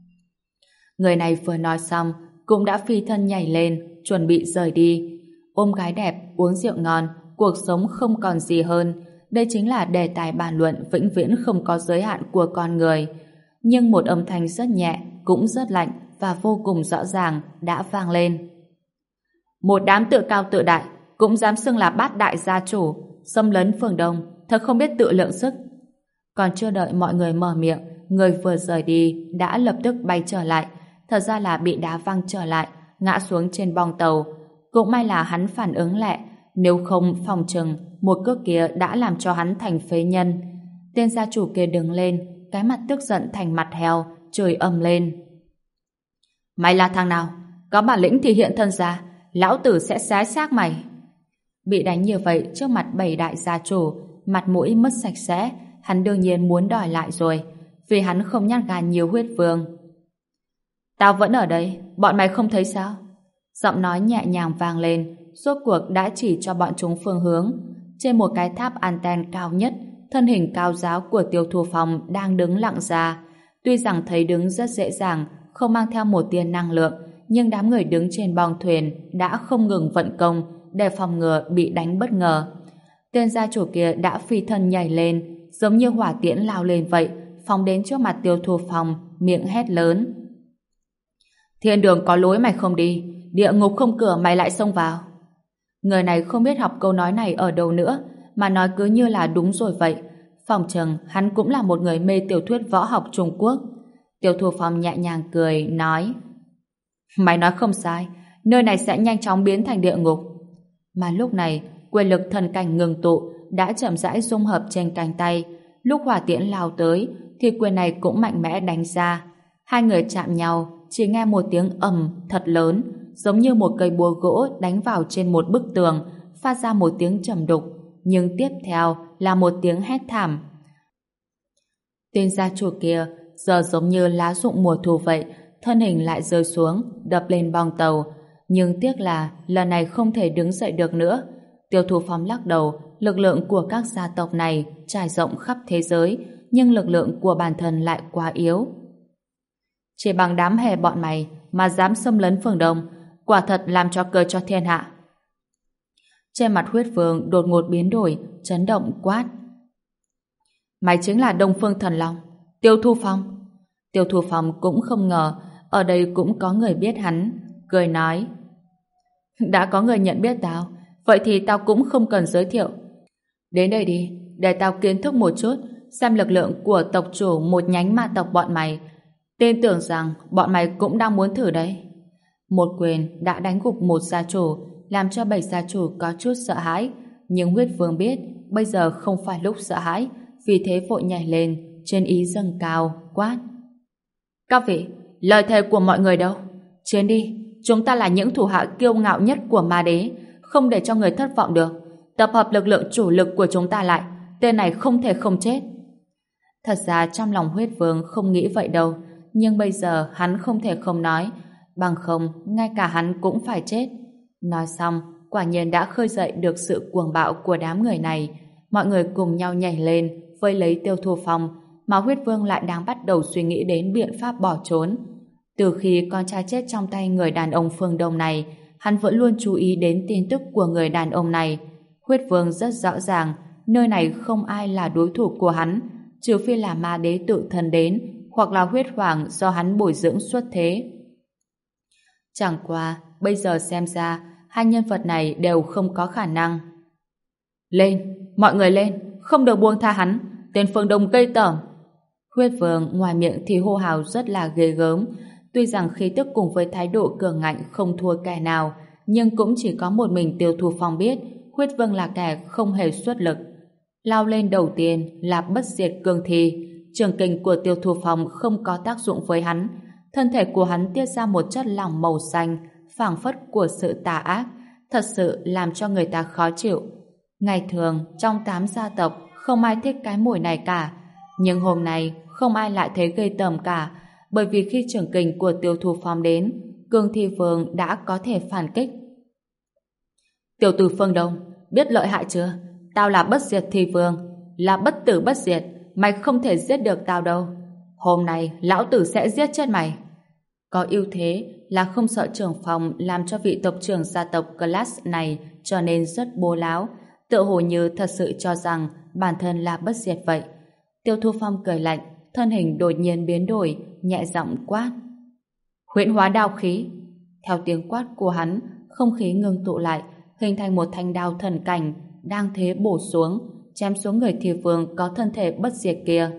Người này vừa nói xong cũng đã phi thân nhảy lên, chuẩn bị rời đi. Ôm gái đẹp, uống rượu ngon, cuộc sống không còn gì hơn. Đây chính là đề tài bàn luận vĩnh viễn không có giới hạn của con người. Nhưng một âm thanh rất nhẹ, cũng rất lạnh và vô cùng rõ ràng đã vang lên. Một đám tự cao tự đại cũng dám xưng là bát đại gia chủ, xâm lấn phương Đông, thật không biết tự lượng sức. Còn chưa đợi mọi người mở miệng, người vừa rời đi đã lập tức bay trở lại. Thật ra là bị đá văng trở lại, ngã xuống trên bong tàu. Cũng may là hắn phản ứng lẹ, nếu không phòng chừng một cước kia đã làm cho hắn thành phế nhân. Tên gia chủ kia đứng lên, cái mặt tức giận thành mặt heo, chửi ầm lên: Mày là thằng nào? Có bản lĩnh thì hiện thân ra, lão tử sẽ xé xác mày. Bị đánh như vậy trước mặt 7 đại gia chủ, mặt mũi mất sạch sẽ, hắn đương nhiên muốn đòi lại rồi, vì hắn không nhát gan nhiều huyết vương. Tao vẫn ở đây, bọn mày không thấy sao? Giọng nói nhẹ nhàng vang lên, rốt cuộc đã chỉ cho bọn chúng phương hướng. Trên một cái tháp anten cao nhất, thân hình cao giáo của Tiêu Thu Phong đang đứng lặng ra. Tuy rằng thấy đứng rất dễ dàng, không mang theo một tia năng lượng, nhưng đám người đứng trên bong thuyền đã không ngừng vận công để phòng ngừa bị đánh bất ngờ. Tên gia chủ kia đã phi thân nhảy lên, giống như hỏa tiễn lao lên vậy, phóng đến trước mặt Tiêu Thu Phong, miệng hét lớn: Thiên đường có lối mày không đi, địa ngục không cửa mày lại xông vào. Người này không biết học câu nói này ở đâu nữa, mà nói cứ như là đúng rồi vậy. Phòng chừng hắn cũng là một người mê tiểu thuyết võ học Trung Quốc. Tiêu Thu Phong nhẹ nhàng cười, nói: Mày nói không sai, nơi này sẽ nhanh chóng biến thành địa ngục. Mà lúc này, quyền lực thần cảnh ngừng tụ đã chậm rãi dung hợp trên cánh tay. Lúc hỏa tiễn lao tới, thì quyền này cũng mạnh mẽ đánh ra. Hai người chạm nhau, chỉ nghe một tiếng ầm thật lớn, giống như một cây búa gỗ đánh vào trên một bức tường, phát ra một tiếng trầm đục, nhưng tiếp theo là một tiếng hét thảm. Tên gia chủ kia giờ giống như lá rụng mùa thu vậy, thân hình lại rơi xuống, đập lên bong tàu. Nhưng tiếc là lần này không thể đứng dậy được nữa. Tiêu Thu Phong lắc đầu, lực lượng của các gia tộc này trải rộng khắp thế giới, nhưng lực lượng của bản thân lại quá yếu. Chỉ bằng đám hề bọn mày mà dám xâm lấn phương Đông, quả thật làm cho cười cho thiên hạ. Trên mặt huyết vương đột ngột biến đổi, chấn động quát: Mày chính là Đông Phương Thần Long, Tiêu Thu Phong. Tiêu Thu Phong cũng không ngờ ở đây cũng có người biết hắn, cười nói: Đã có người nhận biết tao, vậy thì tao cũng không cần giới thiệu. Đến đây đi, để tao kiến thức một chút, xem lực lượng của tộc chủ một nhánh ma tộc bọn mày. Tin tưởng rằng bọn mày cũng đang muốn thử đấy. Một quyền đã đánh gục một gia chủ, làm cho 7 gia chủ có chút sợ hãi. Nhưng huyết vương biết bây giờ không phải lúc sợ hãi, vì thế vội nhảy lên, trên ý dâng cao, quát: Các vị, lời thề của mọi người đâu? Chiến đi, chúng ta là những thủ hạ kiêu ngạo nhất của ma đế, không để cho người thất vọng được. Tập hợp lực lượng chủ lực của chúng ta lại, tên này không thể không chết. Thật ra trong lòng Huyết Vương không nghĩ vậy đâu, nhưng bây giờ hắn không thể không nói, bằng không ngay cả hắn cũng phải chết. Nói xong, quả nhiên đã khơi dậy được sự cuồng bạo của đám người này. Mọi người cùng nhau nhảy lên, vây lấy Tiêu Thu Phong, mà Huyết Vương lại đang bắt đầu suy nghĩ đến biện pháp bỏ trốn. Từ khi con trai chết trong tay người đàn ông phương Đông này, hắn vẫn luôn chú ý đến tin tức của người đàn ông này. Huyết Vương rất rõ ràng, nơi này không ai là đối thủ của hắn, trừ phi là ma đế tự thân đến, hoặc là huyết hoàng do hắn bồi dưỡng xuất thế. Chẳng qua, bây giờ xem ra, hai nhân vật này đều không có khả năng. Lên, mọi người lên, không được buông tha hắn, tên phương Đông gây tởm. Huyết Vương ngoài miệng thì hô hào rất là ghê gớm, tuy rằng khí tức cùng với thái độ cường ngạnh không thua kẻ nào, nhưng cũng chỉ có một mình Tiêu Thu Phong biết Huyết Vương là kẻ không hề xuất lực. Lao lên đầu tiên là bất diệt cương thi, trường kình của Tiêu Thu Phong không có tác dụng với hắn, thân thể của hắn tiết ra một chất lỏng màu xanh, phảng phất của sự tà ác, thật sự làm cho người ta khó chịu. Ngày thường, trong 8 gia tộc, không ai thích cái mùi này cả, nhưng hôm nay không ai lại thấy gây tởm cả, bởi vì khi trường kình của Tiêu Thu Phong đến, Cương Thi Vương đã có thể phản kích. Tiểu tử phương Đông, biết lợi hại chưa? Tao là bất diệt thi vương, là bất tử bất diệt, mày không thể giết được tao đâu. Hôm nay, lão tử sẽ giết chết mày. Có ưu thế là không sợ trưởng phòng làm cho vị tộc trưởng gia tộc Glass này trở nên rất bố láo, tựa hồ như thật sự cho rằng bản thân là bất diệt vậy. Tiêu Thu Phong cười lạnh, thân hình đột nhiên biến đổi, nhẹ giọng quát. Huyễn hóa đao khí. Theo tiếng quát của hắn, không khí ngưng tụ lại, hình thành một thanh đao thần cảnh, đang thế bổ xuống, chém xuống người thi vương có thân thể bất diệt kia.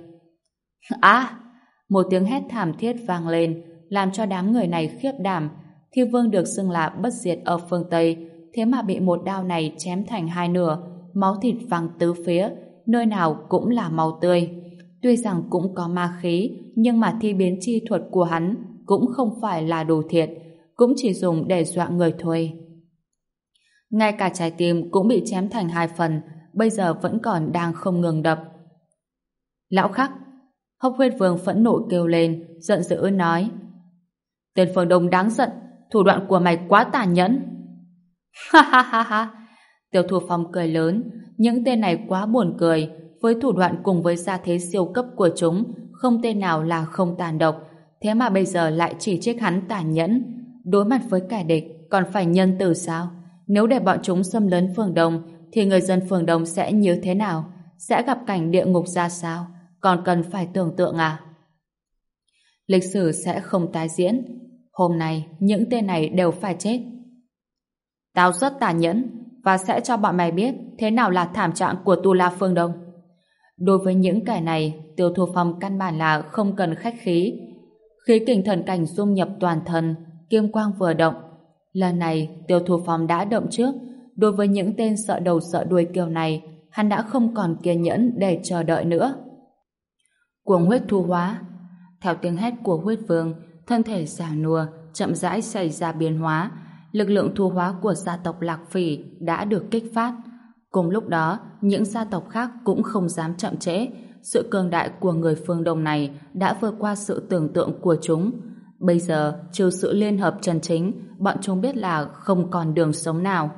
Á! Một tiếng hét thảm thiết vang lên, làm cho đám người này khiếp đảm. Thi vương được xưng là bất diệt ở phương Tây, thế mà bị một đao này chém thành hai nửa, máu thịt văng tứ phía, nơi nào cũng là máu tươi. Tuy rằng cũng có ma khí, nhưng mà thi biến chi thuật của hắn cũng không phải là đồ thiệt, cũng chỉ dùng để dọa người thôi. Ngay cả trái tim cũng bị chém thành hai phần, bây giờ vẫn còn đang không ngừng đập. Lão Khắc! Hốc Huyết Vương phẫn nộ kêu lên, giận dữ nói. Tên phương Đông đáng giận, thủ đoạn của mày quá tàn nhẫn. Ha ha ha ha! Tiêu Thu Phong cười lớn, những tên này quá buồn cười, với thủ đoạn cùng với gia thế siêu cấp của chúng, không tên nào là không tàn độc, thế mà bây giờ lại chỉ trích hắn tàn nhẫn. Đối mặt với kẻ địch, còn phải nhân từ sao? Nếu để bọn chúng xâm lấn phường Đông, thì người dân phường Đông sẽ như thế nào? Sẽ gặp cảnh địa ngục ra sao? Còn cần phải tưởng tượng à? Lịch sử sẽ không tái diễn. Hôm nay, những tên này đều phải chết. Tao rất tàn nhẫn, và sẽ cho bọn mày biết thế nào là thảm trạng của Tu La Phương Đông. Đối với những kẻ này, Tiêu Thu Phong căn bản là không cần khách khí. Khí kình thần cảnh dung nhập toàn thân, kim quang vừa động. Lần này, Tiêu Thu Phong đã động trước. Đối với những tên sợ đầu sợ đuôi kiểu này, hắn đã không còn kiên nhẫn để chờ đợi nữa. Cuồng huyết thu hóa. Theo tiếng hét của huyết vương, thân thể già nua, chậm rãi xảy ra biến hóa. Lực lượng thu hóa của gia tộc Lạc Phỉ đã được kích phát. Cùng lúc đó, những gia tộc khác cũng không dám chậm trễ. Sự cường đại của người phương Đông này đã vượt qua sự tưởng tượng của chúng. Bây giờ, trừ sự liên hợp chân chính, bọn chúng biết là không còn đường sống nào.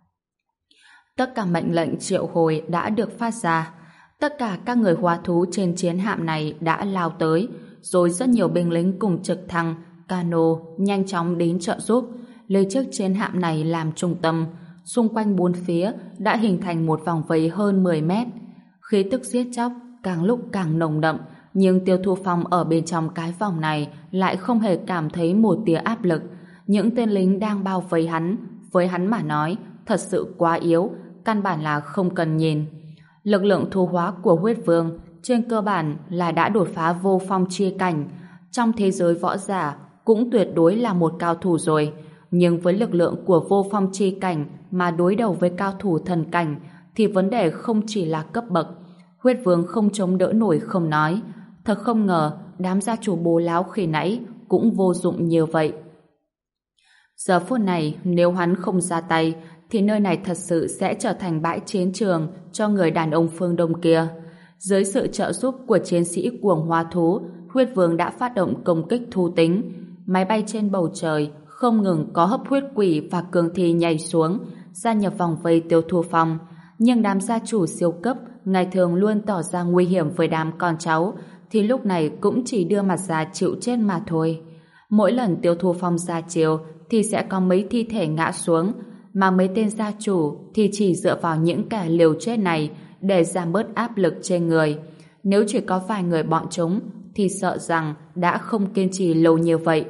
Tất cả mệnh lệnh triệu hồi đã được phát ra. Tất cả các người hóa thú trên chiến hạm này đã lao tới, rồi rất nhiều binh lính cùng trực thăng, cano nhanh chóng đến trợ giúp, lấy chiếc chiến hạm này làm trung tâm. Xung quanh bốn phía đã hình thành một vòng vây hơn 10 mét. Khí tức giết chóc càng lúc càng nồng đậm, nhưng Tiêu Thu Phong ở bên trong cái vòng này lại không hề cảm thấy một tia áp lực. Những tên lính đang bao vây hắn, với hắn mà nói, thật sự quá yếu, căn bản là không cần nhìn. Lực lượng thu hóa của huyết vương trên cơ bản là đã đột phá vô phong chi cảnh. Trong thế giới võ giả cũng tuyệt đối là một cao thủ rồi. Nhưng với lực lượng của vô phong chi cảnh mà đối đầu với cao thủ thần cảnh thì vấn đề không chỉ là cấp bậc. Huyết vương không chống đỡ nổi không nói. Thật không ngờ đám gia chủ bố láo khi nãy cũng vô dụng như vậy. Giờ phút này nếu hắn không ra tay thì nơi này thật sự sẽ trở thành bãi chiến trường cho người đàn ông phương Đông kia. Dưới sự trợ giúp của chiến sĩ cuồng hoa thú, huyết vương đã phát động công kích thú tính. Máy bay trên bầu trời không ngừng có hấp huyết quỷ và cường thi nhảy xuống, gia nhập vòng vây Tiêu Thu Phong. Nhưng đám gia chủ siêu cấp ngày thường luôn tỏ ra nguy hiểm với đám con cháu, thì lúc này cũng chỉ đưa mặt ra chịu chết mà thôi. Mỗi lần Tiêu Thu Phong ra chiều thì sẽ có mấy thi thể ngã xuống, mà mấy tên gia chủ thì chỉ dựa vào những kẻ liều chết này để giảm bớt áp lực trên người. Nếu chỉ có vài người bọn chúng thì sợ rằng đã không kiên trì lâu như vậy.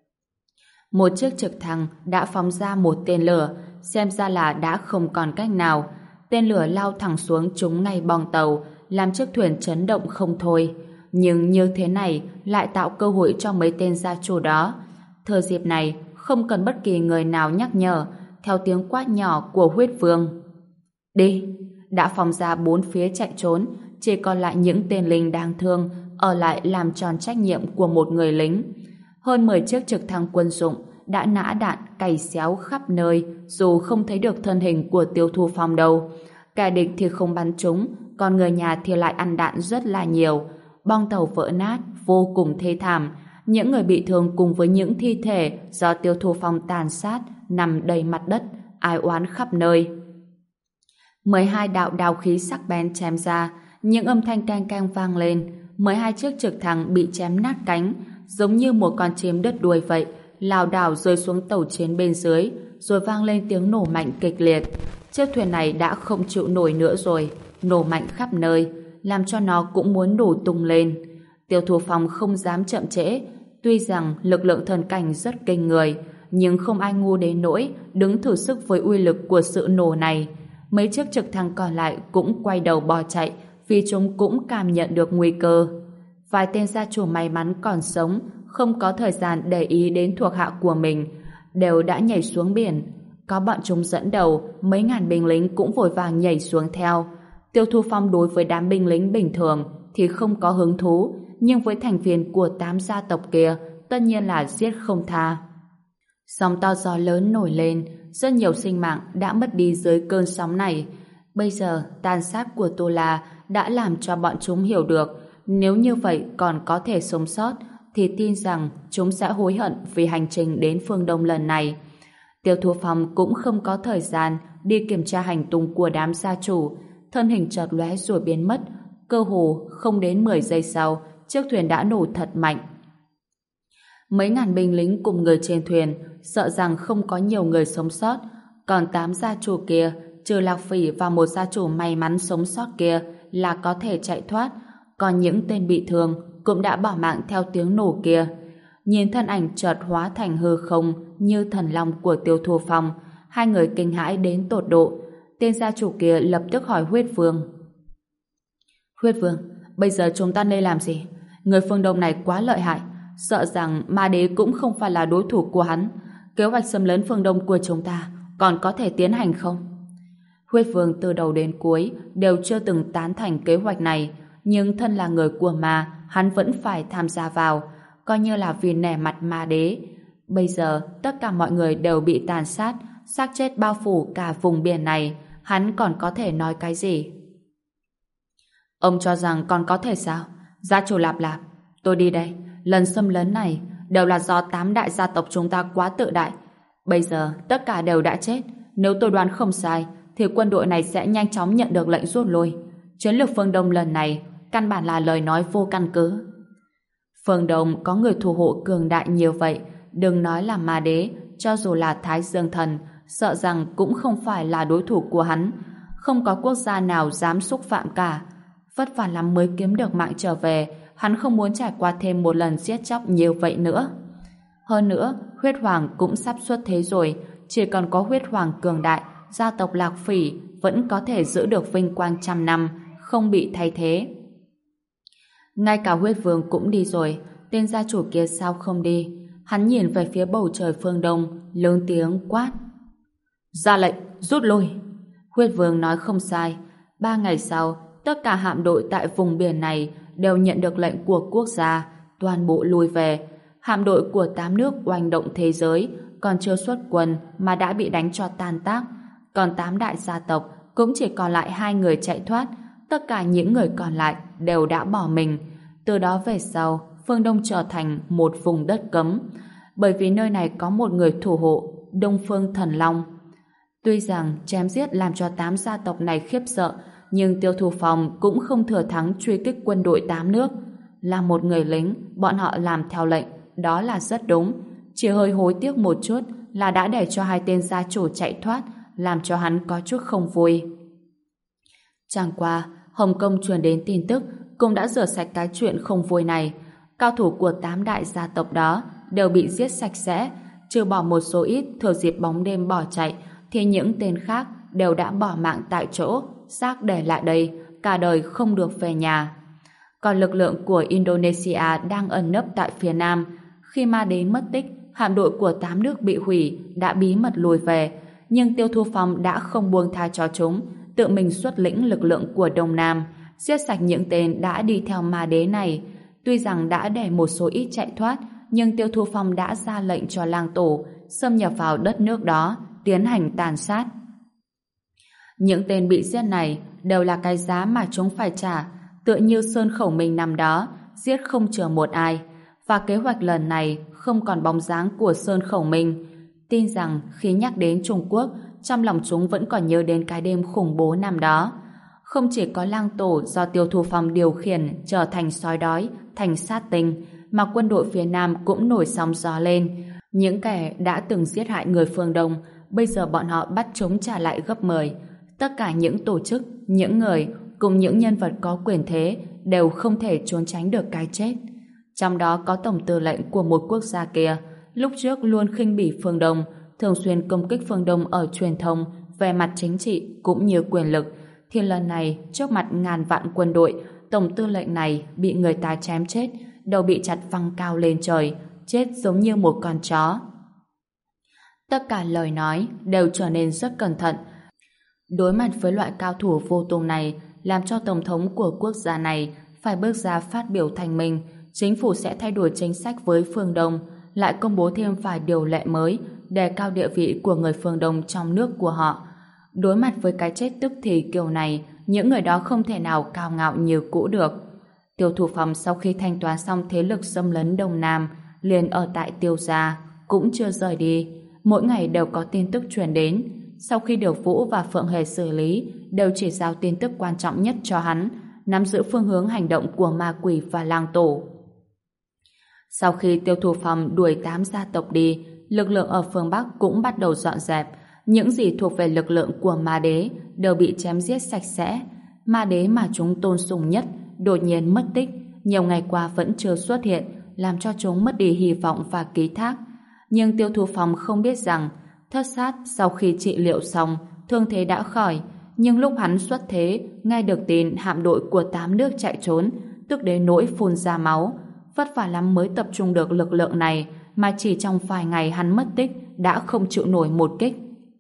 Một chiếc trực thăng đã phóng ra một tên lửa, xem ra là đã không còn cách nào. Tên lửa lao thẳng xuống trúng ngay bong tàu, làm chiếc thuyền chấn động không thôi. Nhưng như thế này lại tạo cơ hội cho mấy tên gia chủ đó. Thừa dịp này, không cần bất kỳ người nào nhắc nhở, theo tiếng quát nhỏ của huyết vương. Đi! Đã phóng ra bốn phía chạy trốn, chỉ còn lại những tên lính đáng thương ở lại làm tròn trách nhiệm của một người lính. Hơn 10 chiếc trực thăng quân dụng đã nã đạn cày xéo khắp nơi, dù không thấy được thân hình của Tiêu Thu Phong đâu. Kẻ địch thì không bắn trúng, còn người nhà thì lại ăn đạn rất là nhiều. Bong tàu vỡ nát, vô cùng thê thảm. Những người bị thương cùng với những thi thể do Tiêu Thu Phong tàn sát nằm đầy mặt đất, ai oán khắp nơi. 12 đạo đao khí sắc bén chém ra, những âm thanh cang cang vang lên. 12 chiếc trực thăng bị chém nát cánh, giống như một con chim đứt đuôi vậy, lảo đảo rơi xuống tàu chiến bên dưới, rồi vang lên tiếng nổ mạnh kịch liệt. Chiếc thuyền này đã không chịu nổi nữa rồi, nổ mạnh khắp nơi, làm cho nó cũng muốn nổ tung lên. Tiêu Thu Phong không dám chậm trễ, tuy rằng lực lượng thần cảnh rất kinh người, nhưng không ai ngu đến nỗi đứng thử sức với uy lực của sự nổ này. Mấy chiếc trực thăng còn lại cũng quay đầu bỏ chạy, vì chúng cũng cảm nhận được nguy cơ. Vài tên gia chủ may mắn còn sống, không có thời gian để ý đến thuộc hạ của mình, đều đã nhảy xuống biển. Có bọn chúng dẫn đầu, mấy ngàn binh lính cũng vội vàng nhảy xuống theo. Tiêu Thu Phong đối với đám binh lính bình thường thì không có hứng thú, nhưng với thành viên của 8 gia tộc kia, tất nhiên là giết không tha. Sóng to gió lớn nổi lên, rất nhiều sinh mạng đã mất đi dưới cơn sóng này. Bây giờ, tàn sát của Tô La đã làm cho bọn chúng hiểu được, nếu như vậy còn có thể sống sót, thì tin rằng chúng sẽ hối hận vì hành trình đến phương Đông lần này. Tiêu Thu Phong cũng không có thời gian đi kiểm tra hành tung của đám gia chủ, thân hình chợt lóe rồi biến mất, cơ hồ không đến 10 giây sau, chiếc thuyền đã nổ thật mạnh. Mấy ngàn binh lính cùng người trên thuyền sợ rằng không có nhiều người sống sót, còn 8 gia chủ kia, trừ Lạc Phỉ và một gia chủ may mắn sống sót kia là có thể chạy thoát, còn những tên bị thương cũng đã bỏ mạng theo tiếng nổ kia. Nhìn thân ảnh chợt hóa thành hư không như thần long của Tiêu Thu Phong, hai người kinh hãi đến tột độ. Tên gia chủ kia lập tức hỏi Huyết Vương. Huyết Vương, bây giờ chúng ta nên làm gì? Người phương Đông này quá lợi hại, sợ rằng Ma Đế cũng không phải là đối thủ của hắn. Kế hoạch xâm lấn phương Đông của chúng ta còn có thể tiến hành không? Huyết Vương từ đầu đến cuối đều chưa từng tán thành kế hoạch này, nhưng thân là người của Ma, hắn vẫn phải tham gia vào, coi như là vì nể mặt Ma Đế. Bây giờ tất cả mọi người đều bị tàn sát, xác chết bao phủ cả vùng biển này, hắn còn có thể nói cái gì? Ông cho rằng còn có thể sao? Gia chủ Lạp Lạp, tôi đi đây. Lần xâm lấn này đều là do 8 đại gia tộc chúng ta quá tự đại. Bây giờ tất cả đều đã chết. Nếu tôi đoán không sai thì quân đội này sẽ nhanh chóng nhận được lệnh rút lui. Chiến lược phương Đông lần này căn bản là lời nói vô căn cứ. Phương Đông có người thủ hộ cường đại nhiều vậy, đừng nói là Ma Đế, cho dù là Thái Dương Thần, sợ rằng cũng không phải là đối thủ của hắn. Không có quốc gia nào dám xúc phạm cả. Vất vả lắm mới kiếm được mạng trở về, hắn không muốn trải qua thêm một lần giết chóc nhiều vậy nữa. Hơn nữa, huyết hoàng cũng sắp xuất thế rồi, chỉ còn có huyết hoàng cường đại, gia tộc Lạc Phỉ vẫn có thể giữ được vinh quang 100 năm, không bị thay thế. Ngay cả huyết vương cũng đi rồi, tên gia chủ kia sao không đi? Hắn nhìn về phía bầu trời phương Đông, lớn tiếng quát. Ra lệnh, rút lui. Huyết vương nói không sai. 3 ngày sau, tất cả hạm đội tại vùng biển này đều nhận được lệnh của quốc gia, toàn bộ lùi về. Hạm đội của 8 nước oanh động thế giới còn chưa xuất quân mà đã bị đánh cho tan tác. Còn 8 đại gia tộc cũng chỉ còn lại 2 người chạy thoát, tất cả những người còn lại đều đã bỏ mình. Từ đó về sau, phương Đông trở thành một vùng đất cấm, bởi vì nơi này có một người thủ hộ, Đông Phương Thần Long. Tuy rằng chém giết làm cho 8 gia tộc này khiếp sợ, nhưng Tiêu Thu Phong cũng không thừa thắng truy kích quân đội 8 nước. Là một người lính, bọn họ làm theo lệnh, đó là rất đúng. Chỉ hơi hối tiếc một chút là đã để cho 2 tên gia chủ chạy thoát, làm cho hắn có chút không vui. Chẳng qua, Hồng Kông truyền đến tin tức cũng đã rửa sạch cái chuyện không vui này. Cao thủ của 8 đại gia tộc đó đều bị giết sạch sẽ, trừ bỏ một số ít thừa dịp bóng đêm bỏ chạy, thì những tên khác đều đã bỏ mạng tại chỗ, xác để lại đây, cả đời không được về nhà. Còn lực lượng của Indonesia đang ẩn nấp tại phía nam. Khi Ma Đế mất tích, hạm đội của 8 nước bị hủy, đã bí mật lùi về, nhưng Tiêu Thu Phong đã không buông tha cho chúng, tự mình xuất lĩnh lực lượng của Đông Nam, giết sạch những tên đã đi theo Ma Đế này. Tuy rằng đã để một số ít chạy thoát, nhưng Tiêu Thu Phong đã ra lệnh cho Lang Tổ xâm nhập vào đất nước đó, tiến hành tàn sát. Những tên bị giết này đều là cái giá mà chúng phải trả, tựa như Sơn Khẩu Minh năm đó, giết không chừa một ai. Và kế hoạch lần này không còn bóng dáng của Sơn Khẩu Minh. Tin rằng khi nhắc đến Trung Quốc, trong lòng chúng vẫn còn nhớ đến cái đêm khủng bố năm đó. Không chỉ có Lang Tổ do Tiêu Thu Phong điều khiển trở thành sói đói, thành sát tinh, mà quân đội phía Nam cũng nổi sóng gió lên. Những kẻ đã từng giết hại người phương Đông, bây giờ bọn họ bắt chúng trả lại gấp 10. Tất cả những tổ chức, những người cùng những nhân vật có quyền thế đều không thể trốn tránh được cái chết. Trong đó có tổng tư lệnh của một quốc gia kia, lúc trước luôn khinh bỉ phương Đông, thường xuyên công kích phương Đông ở truyền thông về mặt chính trị cũng như quyền lực, thì lần này trước mặt ngàn vạn quân đội, tổng tư lệnh này bị người ta chém chết, đầu bị chặt văng cao lên trời, chết giống như một con chó. Tất cả lời nói đều trở nên rất cẩn thận. Đối mặt với loại cao thủ vô tung này, làm cho tổng thống của quốc gia này phải bước ra phát biểu thành minh, chính phủ sẽ thay đổi chính sách với phương Đông, lại công bố thêm vài điều lệ mới, đề cao địa vị của người phương Đông trong nước của họ. Đối mặt với cái chết tức thì kiểu này, những người đó không thể nào cao ngạo như cũ được. Tiêu Thu Phong sau khi thanh toán xong thế lực xâm lấn Đông Nam, liền ở tại Tiêu gia, cũng chưa rời đi. Mỗi ngày đều có tin tức truyền đến. Sau khi được Vũ và Phượng Hề xử lý, đều chỉ giao tin tức quan trọng nhất cho hắn, nắm giữ phương hướng hành động của ma quỷ và Lang Tổ. Sau khi Tiêu Thu Phong đuổi 8 gia tộc đi, lực lượng ở phương Bắc cũng bắt đầu dọn dẹp. Những gì thuộc về lực lượng của Ma Đế đều bị chém giết sạch sẽ. Ma Đế mà chúng tôn sùng nhất đột nhiên mất tích, nhiều ngày qua vẫn chưa xuất hiện, làm cho chúng mất đi hy vọng và ký thác. Nhưng Tiêu Thu Phong không biết rằng Thất Sát sau khi trị liệu xong, thương thế đã khỏi, nhưng lúc hắn xuất thế, nghe được tin hạm đội của 8 nước chạy trốn, tức đến nỗi phun ra máu. Vất vả lắm mới tập trung được lực lượng này, mà chỉ trong vài ngày hắn mất tích, đã không chịu nổi một kích.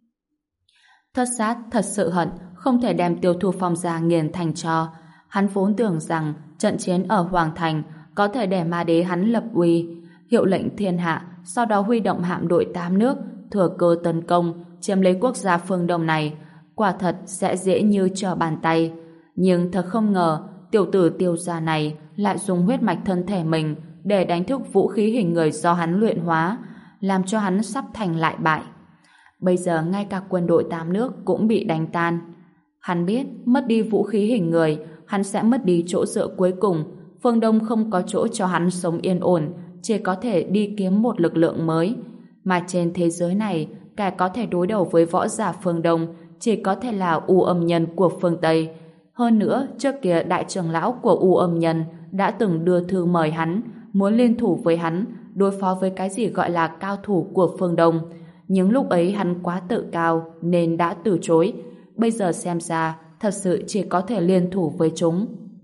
Thất Sát thật sự hận, không thể đem Tiêu Thu Phong ra nghiền thành tro. Hắn vốn tưởng rằng trận chiến ở Hoàng Thành có thể để Ma Đế hắn lập uy, hiệu lệnh thiên hạ, sau đó huy động hạm đội 8 nước, thừa cơ tấn công, chiếm lấy quốc gia phương Đông này, quả thật sẽ dễ như trở bàn tay. Nhưng thật không ngờ, tiểu tử Tiêu gia này lại dùng huyết mạch thân thể mình để đánh thức vũ khí hình người do hắn luyện hóa, làm cho hắn sắp thành lại bại. Bây giờ ngay cả quân đội 8 nước cũng bị đánh tan. Hắn biết, mất đi vũ khí hình người, hắn sẽ mất đi chỗ dựa cuối cùng. Phương Đông không có chỗ cho hắn sống yên ổn, chỉ có thể đi kiếm một lực lượng mới. Mà trên thế giới này, kẻ có thể đối đầu với võ giả phương Đông chỉ có thể là U Âm Nhân của phương Tây. Hơn nữa, trước kia đại trưởng lão của U Âm Nhân đã từng đưa thư mời hắn, muốn liên thủ với hắn, đối phó với cái gì gọi là cao thủ của phương Đông. Nhưng lúc ấy hắn quá tự cao nên đã từ chối. Bây giờ xem ra, thật sự chỉ có thể liên thủ với chúng.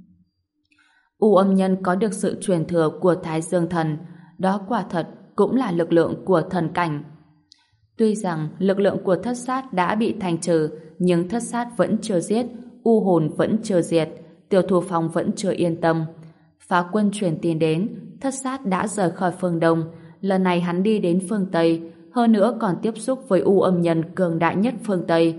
U Âm Nhân có được sự truyền thừa của Thái Dương Thần, đó quả thật cũng là lực lượng của thần cảnh. Tuy rằng lực lượng của Thất Sát đã bị thanh trừ, nhưng Thất Sát vẫn chưa giết, U hồn vẫn chưa diệt, Tiêu Thu Phong vẫn chưa yên tâm. Phá quân truyền tin đến, Thất Sát đã rời khỏi phương Đông, lần này hắn đi đến phương Tây, hơn nữa còn tiếp xúc với U Âm Nhân cường đại nhất phương Tây.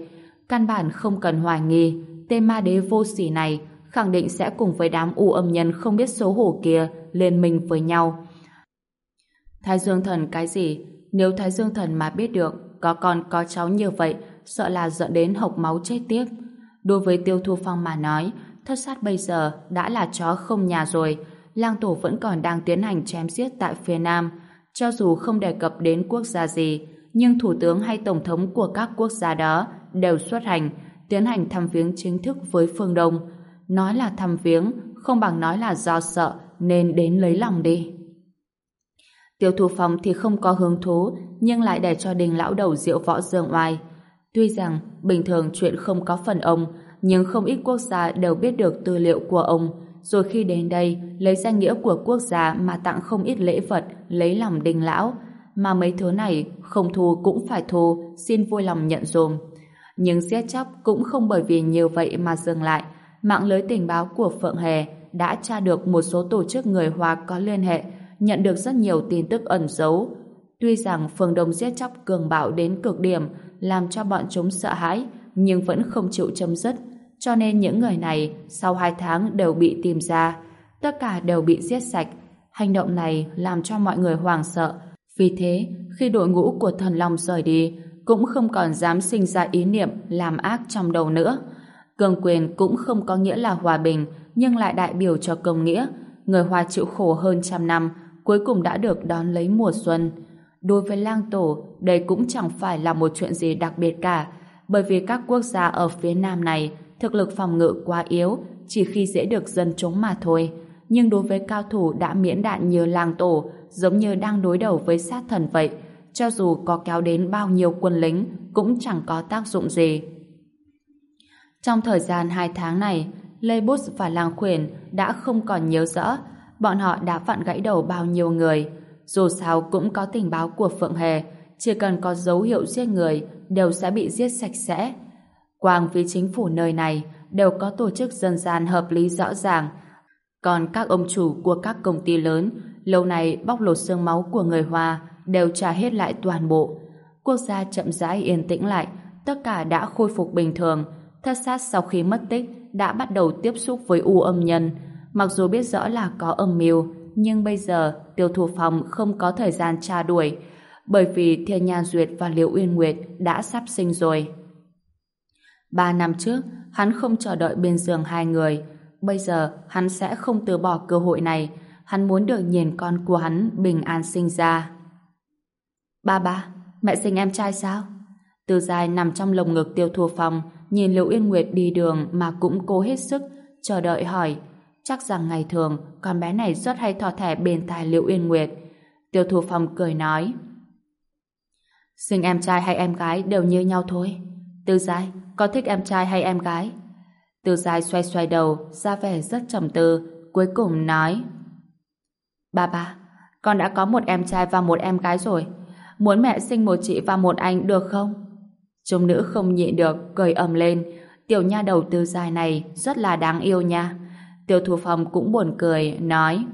Căn bản không cần hoài nghi, tên ma đế vô sỉ này khẳng định sẽ cùng với đám u âm nhân không biết xấu hổ kia liên minh với nhau. Thái Dương Thần cái gì? Nếu Thái Dương Thần mà biết được có con có cháu như vậy, sợ là dẫn đến hộc máu chết tiếc. Đối với Tiêu Thu Phong mà nói, Thất Sát bây giờ đã là chó không nhà rồi. Lang Tổ vẫn còn đang tiến hành chém giết tại phía Nam. Cho dù không đề cập đến quốc gia gì, nhưng thủ tướng hay tổng thống của các quốc gia đó đều xuất hành, tiến hành thăm viếng chính thức với phương Đông. Nói là thăm viếng, không bằng nói là do sợ nên đến lấy lòng đi. Tiêu Thu Phong thì không có hứng thú, nhưng lại để cho Đình lão đầu diệu võ dương oai. Tuy rằng bình thường chuyện không có phần ông, nhưng không ít quốc gia đều biết được tư liệu của ông, rồi khi đến đây lấy danh nghĩa của quốc gia mà tặng không ít lễ vật lấy lòng Đình lão, mà mấy thứ này không thu cũng phải thu, xin vui lòng nhận dùm. Nhưng giết chóc cũng không bởi vì như vậy mà dừng lại. Mạng lưới tình báo của Phượng Hề đã tra được một số tổ chức người Hoa có liên hệ, nhận được rất nhiều tin tức ẩn giấu. Tuy rằng phương Đông giết chóc cường bạo đến cực điểm, làm cho bọn chúng sợ hãi, nhưng vẫn không chịu chấm dứt. Cho nên những người này sau 2 tháng đều bị tìm ra. Tất cả đều bị giết sạch. Hành động này làm cho mọi người hoảng sợ. Vì thế, khi đội ngũ của Thần Long rời đi, cũng không còn dám sinh ra ý niệm làm ác trong đầu nữa. Cường quyền cũng không có nghĩa là hòa bình, nhưng lại đại biểu cho công nghĩa. Người Hoa chịu khổ hơn 100 năm, cuối cùng đã được đón lấy mùa xuân. Đối với Lang Tổ, đây cũng chẳng phải là một chuyện gì đặc biệt cả, bởi vì các quốc gia ở phía Nam này thực lực phòng ngự quá yếu, chỉ khi dễ được dân chúng mà thôi. Nhưng đối với cao thủ đã miễn đạn như Lang Tổ, giống như đang đối đầu với sát thần vậy, cho dù có kéo đến bao nhiêu quân lính cũng chẳng có tác dụng gì. Trong thời gian 2 tháng này, Lê Bút và Lang Khuyển đã không còn nhớ rõ bọn họ đã vặn gãy đầu bao nhiêu người. Dù sao cũng có tình báo của Phượng Hề, chỉ cần có dấu hiệu giết người đều sẽ bị giết sạch sẽ. Quang vì chính phủ nơi này đều có tổ chức dân gian hợp lý rõ ràng. Còn các ông chủ của các công ty lớn lâu nay bóc lột xương máu của người Hoa đều trả hết lại toàn bộ. Quốc gia chậm rãi yên tĩnh lại, tất cả đã khôi phục bình thường. Thất Sát sau khi mất tích đã bắt đầu tiếp xúc với u âm nhân. Mặc dù biết rõ là có âm mưu, nhưng bây giờ Tiêu Thu Phong không có thời gian tra đuổi, bởi vì Thiên Nhan Duyệt và Liễu Uyên Nguyệt đã sắp sinh rồi. 3 năm trước, hắn không chờ đợi bên giường hai người. Bây giờ, hắn sẽ không từ bỏ cơ hội này. Hắn muốn được nhìn con của hắn bình an sinh ra. Ba, mẹ sinh em trai sao? Từ Dài nằm trong lồng ngực Tiêu Thu Phong, nhìn Liễu Uyên Nguyệt đi đường mà cũng cố hết sức, chờ đợi hỏi. Chắc rằng ngày thường, con bé này rất hay thò thẻ bên tai Liễu Uyên Nguyệt. Tiêu Thu Phong cười nói. Sinh em trai hay em gái đều như nhau thôi. Từ Dài, có thích em trai hay em gái? Từ Dài xoay xoay đầu, ra vẻ rất trầm tư, cuối cùng nói. Ba, con đã có một em trai và một em gái rồi. Muốn mẹ sinh một chị và một anh được không? Trung nữ không nhịn được, cười ầm lên. Tiểu nha đầu Từ Dài này rất là đáng yêu nha. Tiêu Thu Phong cũng buồn cười, nói.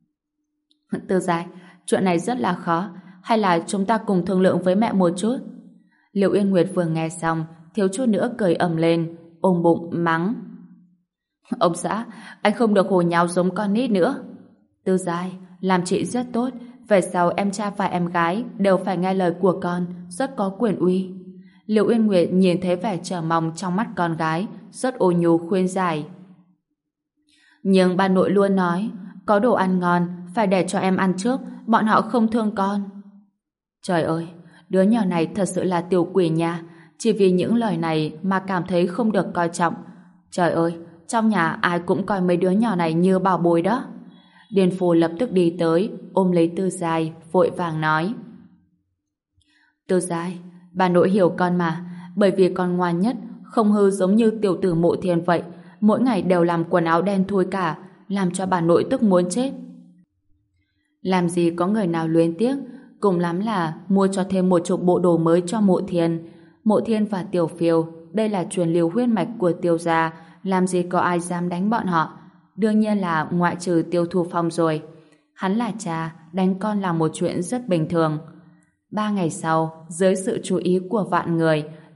Từ Dài, chuyện này rất là khó. Hay là chúng ta cùng thương lượng với mẹ một chút? Liễu Uyên Nguyệt vừa nghe xong, thiếu chút nữa cười ầm lên, ôm bụng mắng. Ông xã, anh không được hồ nháo giống con nít nữa. Từ Dài, làm chị rất tốt. Về sau em trai và em gái đều phải nghe lời của con, rất có quyền uy. Liễu Uyên Nguyệt nhìn thấy vẻ chờ mong trong mắt con gái, rất ôn nhu khuyên giải. Nhưng bà nội luôn nói, có đồ ăn ngon, phải để cho em ăn trước, bọn họ không thương con. Trời ơi, đứa nhỏ này thật sự là tiểu quỷ nha, chỉ vì những lời này mà cảm thấy không được coi trọng. Trời ơi, trong nhà ai cũng coi mấy đứa nhỏ này như bảo bối đó. Điền Phù lập tức đi tới, ôm lấy Tư Dài, vội vàng nói. Tư Dài, bà nội hiểu con mà, bởi vì con ngoan nhất, không hư giống như tiểu tử Mộ Thiên vậy, mỗi ngày đều làm quần áo đen thui cả, làm cho bà nội tức muốn chết. Làm gì có người nào luyến tiếc, cùng lắm là mua cho thêm một chục bộ đồ mới cho Mộ Thiên. Mộ Thiên và Tiểu Phiêu, đây là truyền lưu huyết mạch của Tiêu gia, làm gì có ai dám đánh bọn họ. Đương nhiên là ngoại trừ Tiêu Thu Phong rồi. Hắn là cha, đánh con là một chuyện rất bình thường. 3 ngày sau, dưới sự chú ý của vạn người,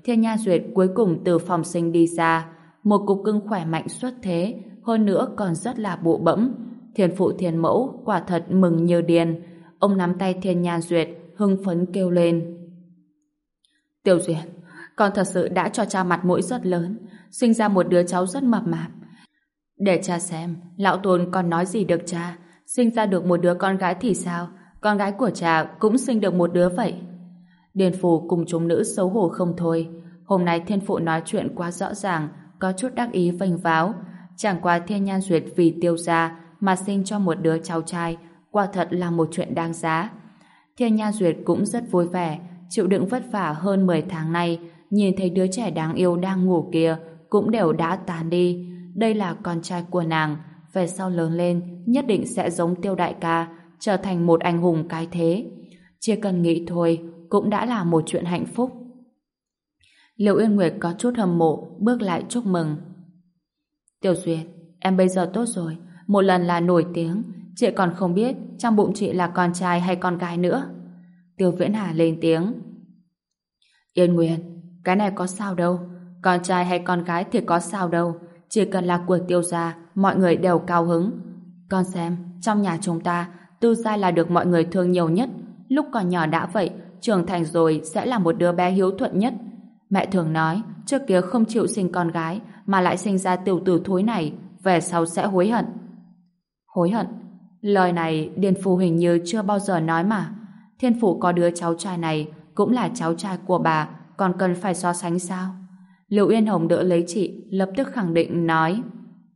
Thiên Nha Duyệt cuối cùng từ phòng sinh đi ra, một cục cưng khỏe mạnh xuất thế, hơn nữa còn rất là bụ bẫm. Thiên phụ thiên mẫu quả thật mừng như điên. Ông nắm tay Thiên Nha Duyệt, hưng phấn kêu lên. Tiểu Duyệt, con thật sự đã cho cha mặt mũi rất lớn, sinh ra một đứa cháu rất mập mạp. Để cha xem, lão Tôn còn nói gì được cha, sinh ra được một đứa con gái thì sao, con gái của cha cũng sinh được một đứa vậy. Điền Phù cùng chúng nữ xấu hổ không thôi. Hôm nay Thiên Phụ nói chuyện quá rõ ràng, có chút đắc ý vênh váo. Chẳng qua Thiên Nhan Duyệt vì Tiêu gia mà sinh cho một đứa cháu trai, quả thật là một chuyện đáng giá. Thiên Nhan Duyệt cũng rất vui vẻ, chịu đựng vất vả hơn 10 tháng nay, nhìn thấy đứa trẻ đáng yêu đang ngủ kia cũng đều đã tàn đi. Đây là con trai của nàng, về sau lớn lên nhất định sẽ giống Tiêu đại ca, trở thành một anh hùng cái thế. Chỉ cần nghĩ thôi cũng đã là một chuyện hạnh phúc. Liệu Yên Nguyệt có chút hâm mộ, bước lại chúc mừng. Tiểu Duyệt, em bây giờ tốt rồi, một lần là nổi tiếng, chị còn không biết trong bụng chị là con trai hay con gái nữa. Tiêu Viễn Hà lên tiếng. Yên Nguyệt, cái này có sao đâu, con trai hay con gái thì có sao đâu, chỉ cần là của Tiêu gia, mọi người đều cao hứng. Con xem, trong nhà chúng ta, Tư Giai là được mọi người thương nhiều nhất, lúc còn nhỏ đã vậy, trưởng thành rồi sẽ là một đứa bé hiếu thuận nhất. Mẹ thường nói, trước kia không chịu sinh con gái mà lại sinh ra tiểu tử thối này, về sau sẽ hối hận. Hối hận? Lời này Điền Phù hình như chưa bao giờ nói mà. Thiên Phủ có đứa cháu trai này cũng là cháu trai của bà, còn cần phải so sánh sao? Lưu Yên Hồng đỡ lấy chị, lập tức khẳng định nói.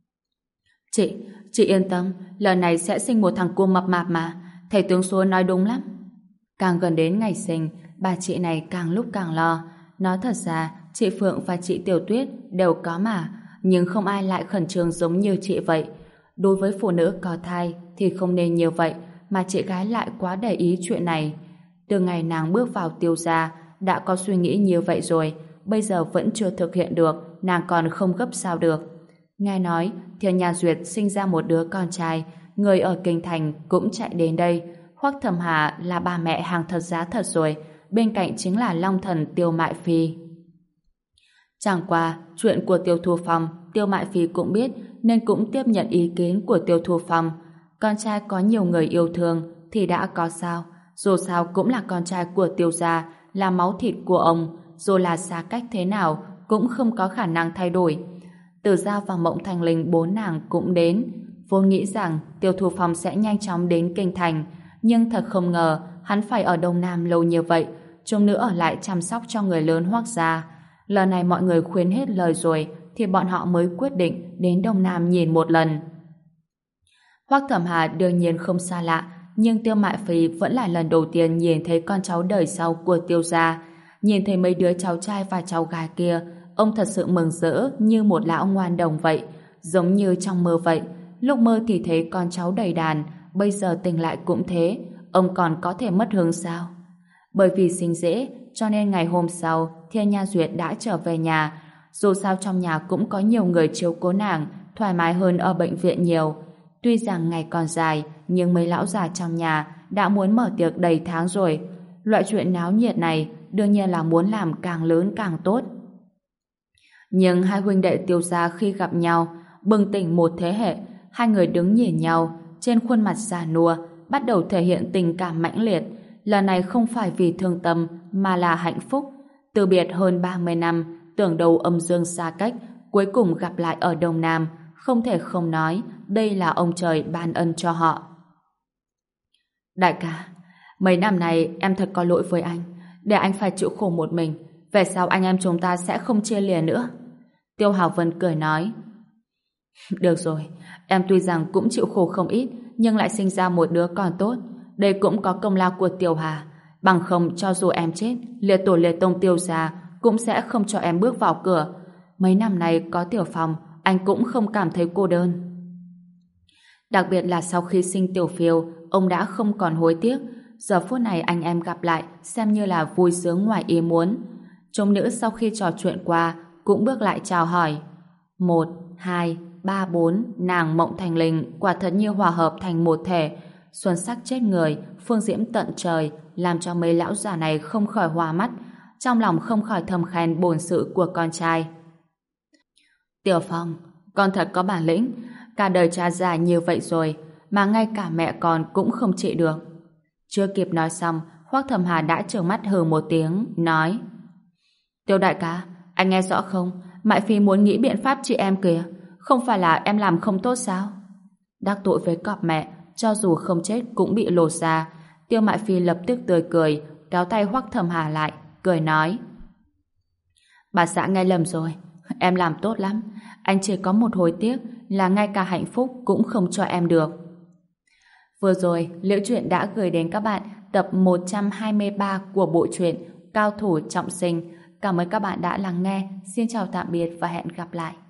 Chị yên tâm, lần này sẽ sinh một thằng cu mập mạp mà, thầy tướng số nói đúng lắm. Càng gần đến ngày sinh, bà chị này càng lúc càng lo. Nói thật ra, chị Phượng và chị Tiểu Tuyết đều có mà, nhưng không ai lại khẩn trương giống như chị vậy. Đối với phụ nữ có thai thì không nên như vậy, mà chị gái lại quá để ý chuyện này. Từ ngày nàng bước vào Tiêu gia, đã có suy nghĩ như vậy rồi, bây giờ vẫn chưa thực hiện được, nàng còn không gấp sao được. Nghe nói, Thiên Nha Duyệt sinh ra một đứa con trai, người ở Kinh Thành cũng chạy đến đây. Hoắc Thẩm Hà là bà mẹ hàng thật giá thật rồi, bên cạnh chính là Long Thần Tiêu Mại Phi. Chẳng qua, chuyện của Tiêu Thu Phong, Tiêu Mại Phi cũng biết, nên cũng tiếp nhận ý kiến của Tiêu Thu Phong. Con trai có nhiều người yêu thương thì đã có sao, dù sao cũng là con trai của Tiêu gia, là máu thịt của ông, dù là xa cách thế nào cũng không có khả năng thay đổi. Từ Giao và Mộng Thanh Linh bốn nàng cũng đến, vốn nghĩ rằng Tiêu Thu Phong sẽ nhanh chóng đến Kinh Thành, nhưng thật không ngờ hắn phải ở Đông Nam lâu như vậy, chúng nữ ở lại chăm sóc cho người lớn Hoắc gia. Lần này mọi người khuyên hết lời rồi thì bọn họ mới quyết định đến Đông Nam nhìn một lần. Hoắc Thẩm Hà đương nhiên không xa lạ, nhưng Tiêu Mại Phi vẫn là lần đầu tiên nhìn thấy con cháu đời sau của Tiêu gia. Nhìn thấy mấy đứa cháu trai và cháu gái kia, ông thật sự mừng rỡ như một lão ngoan đồng vậy, giống như trong mơ vậy. Lúc mơ thì thấy con cháu đầy đàn, bây giờ tỉnh lại cũng thế, ông còn có thể mất hứng sao? Bởi vì sinh dễ, cho nên ngày hôm sau, Thiên Nha Duyệt đã trở về nhà. Dù sao trong nhà cũng có nhiều người chiếu cố nàng, thoải mái hơn ở bệnh viện nhiều. Tuy rằng ngày còn dài, nhưng mấy lão già trong nhà đã muốn mở tiệc đầy tháng rồi. Loại chuyện náo nhiệt này đương nhiên là muốn làm càng lớn càng tốt. Nhưng hai huynh đệ Tiêu gia khi gặp nhau, bừng tỉnh một thế hệ, hai người đứng nhìn nhau, trên khuôn mặt già nua, bắt đầu thể hiện tình cảm mãnh liệt. Lần này không phải vì thương tâm, mà là hạnh phúc. Từ biệt hơn 30 năm, tưởng đầu âm dương xa cách, cuối cùng gặp lại ở Đông Nam, không thể không nói, đây là ông trời ban ân cho họ. Đại ca, mấy năm này em thật có lỗi với anh, để anh phải chịu khổ một mình, về sau anh em chúng ta sẽ không chia lìa nữa. Tiêu Hào Vân cười nói. Được rồi, em tuy rằng cũng chịu khổ không ít, nhưng lại sinh ra một đứa con tốt, đây cũng có công lao của Tiêu Hà. Bằng không cho dù em chết, liệt tổ liệt tông Tiêu gia cũng sẽ không cho em bước vào cửa. Mấy năm này có Tiểu Phong, anh cũng không cảm thấy cô đơn. Đặc biệt là sau khi sinh Tiểu Phiêu, ông đã không còn hối tiếc. Giờ phút này anh em gặp lại xem như là vui sướng ngoài ý muốn. Chúng nữ sau khi trò chuyện qua cũng bước lại chào hỏi. 1, 2, 3, 4, nàng Mộng Thành Linh quả thật như hòa hợp thành một thể. Xuân sắc chết người, phương diễm tận trời, làm cho mấy lão già này không khỏi hoa mắt. trong lòng không khỏi thầm khen bổn sự của con trai. Tiểu Phong, con thật có bản lĩnh, cả đời cha già như vậy rồi, mà ngay cả mẹ con cũng không trị được. Chưa kịp nói xong, Hoắc Thầm Hà đã trợn mắt hừ một tiếng, nói: Tiêu đại ca, anh nghe rõ không? Mại Phi muốn nghĩ biện pháp trị em kìa, không phải là em làm không tốt sao? Đắc tội với cọp mẹ, cho dù không chết cũng bị lột ra. Tiêu Mại Phi lập tức tươi cười, kéo tay Hoắc Thầm Hà lại, cười nói: Bà xã nghe lầm rồi, em làm tốt lắm, anh chỉ có một hối tiếc là ngay cả hạnh phúc cũng không cho em được. Vừa rồi, Liễu Chuyện đã gửi đến các bạn tập 123 của bộ truyện Cao thủ trọng sinh. Cảm ơn các bạn đã lắng nghe. Xin chào tạm biệt và hẹn gặp lại.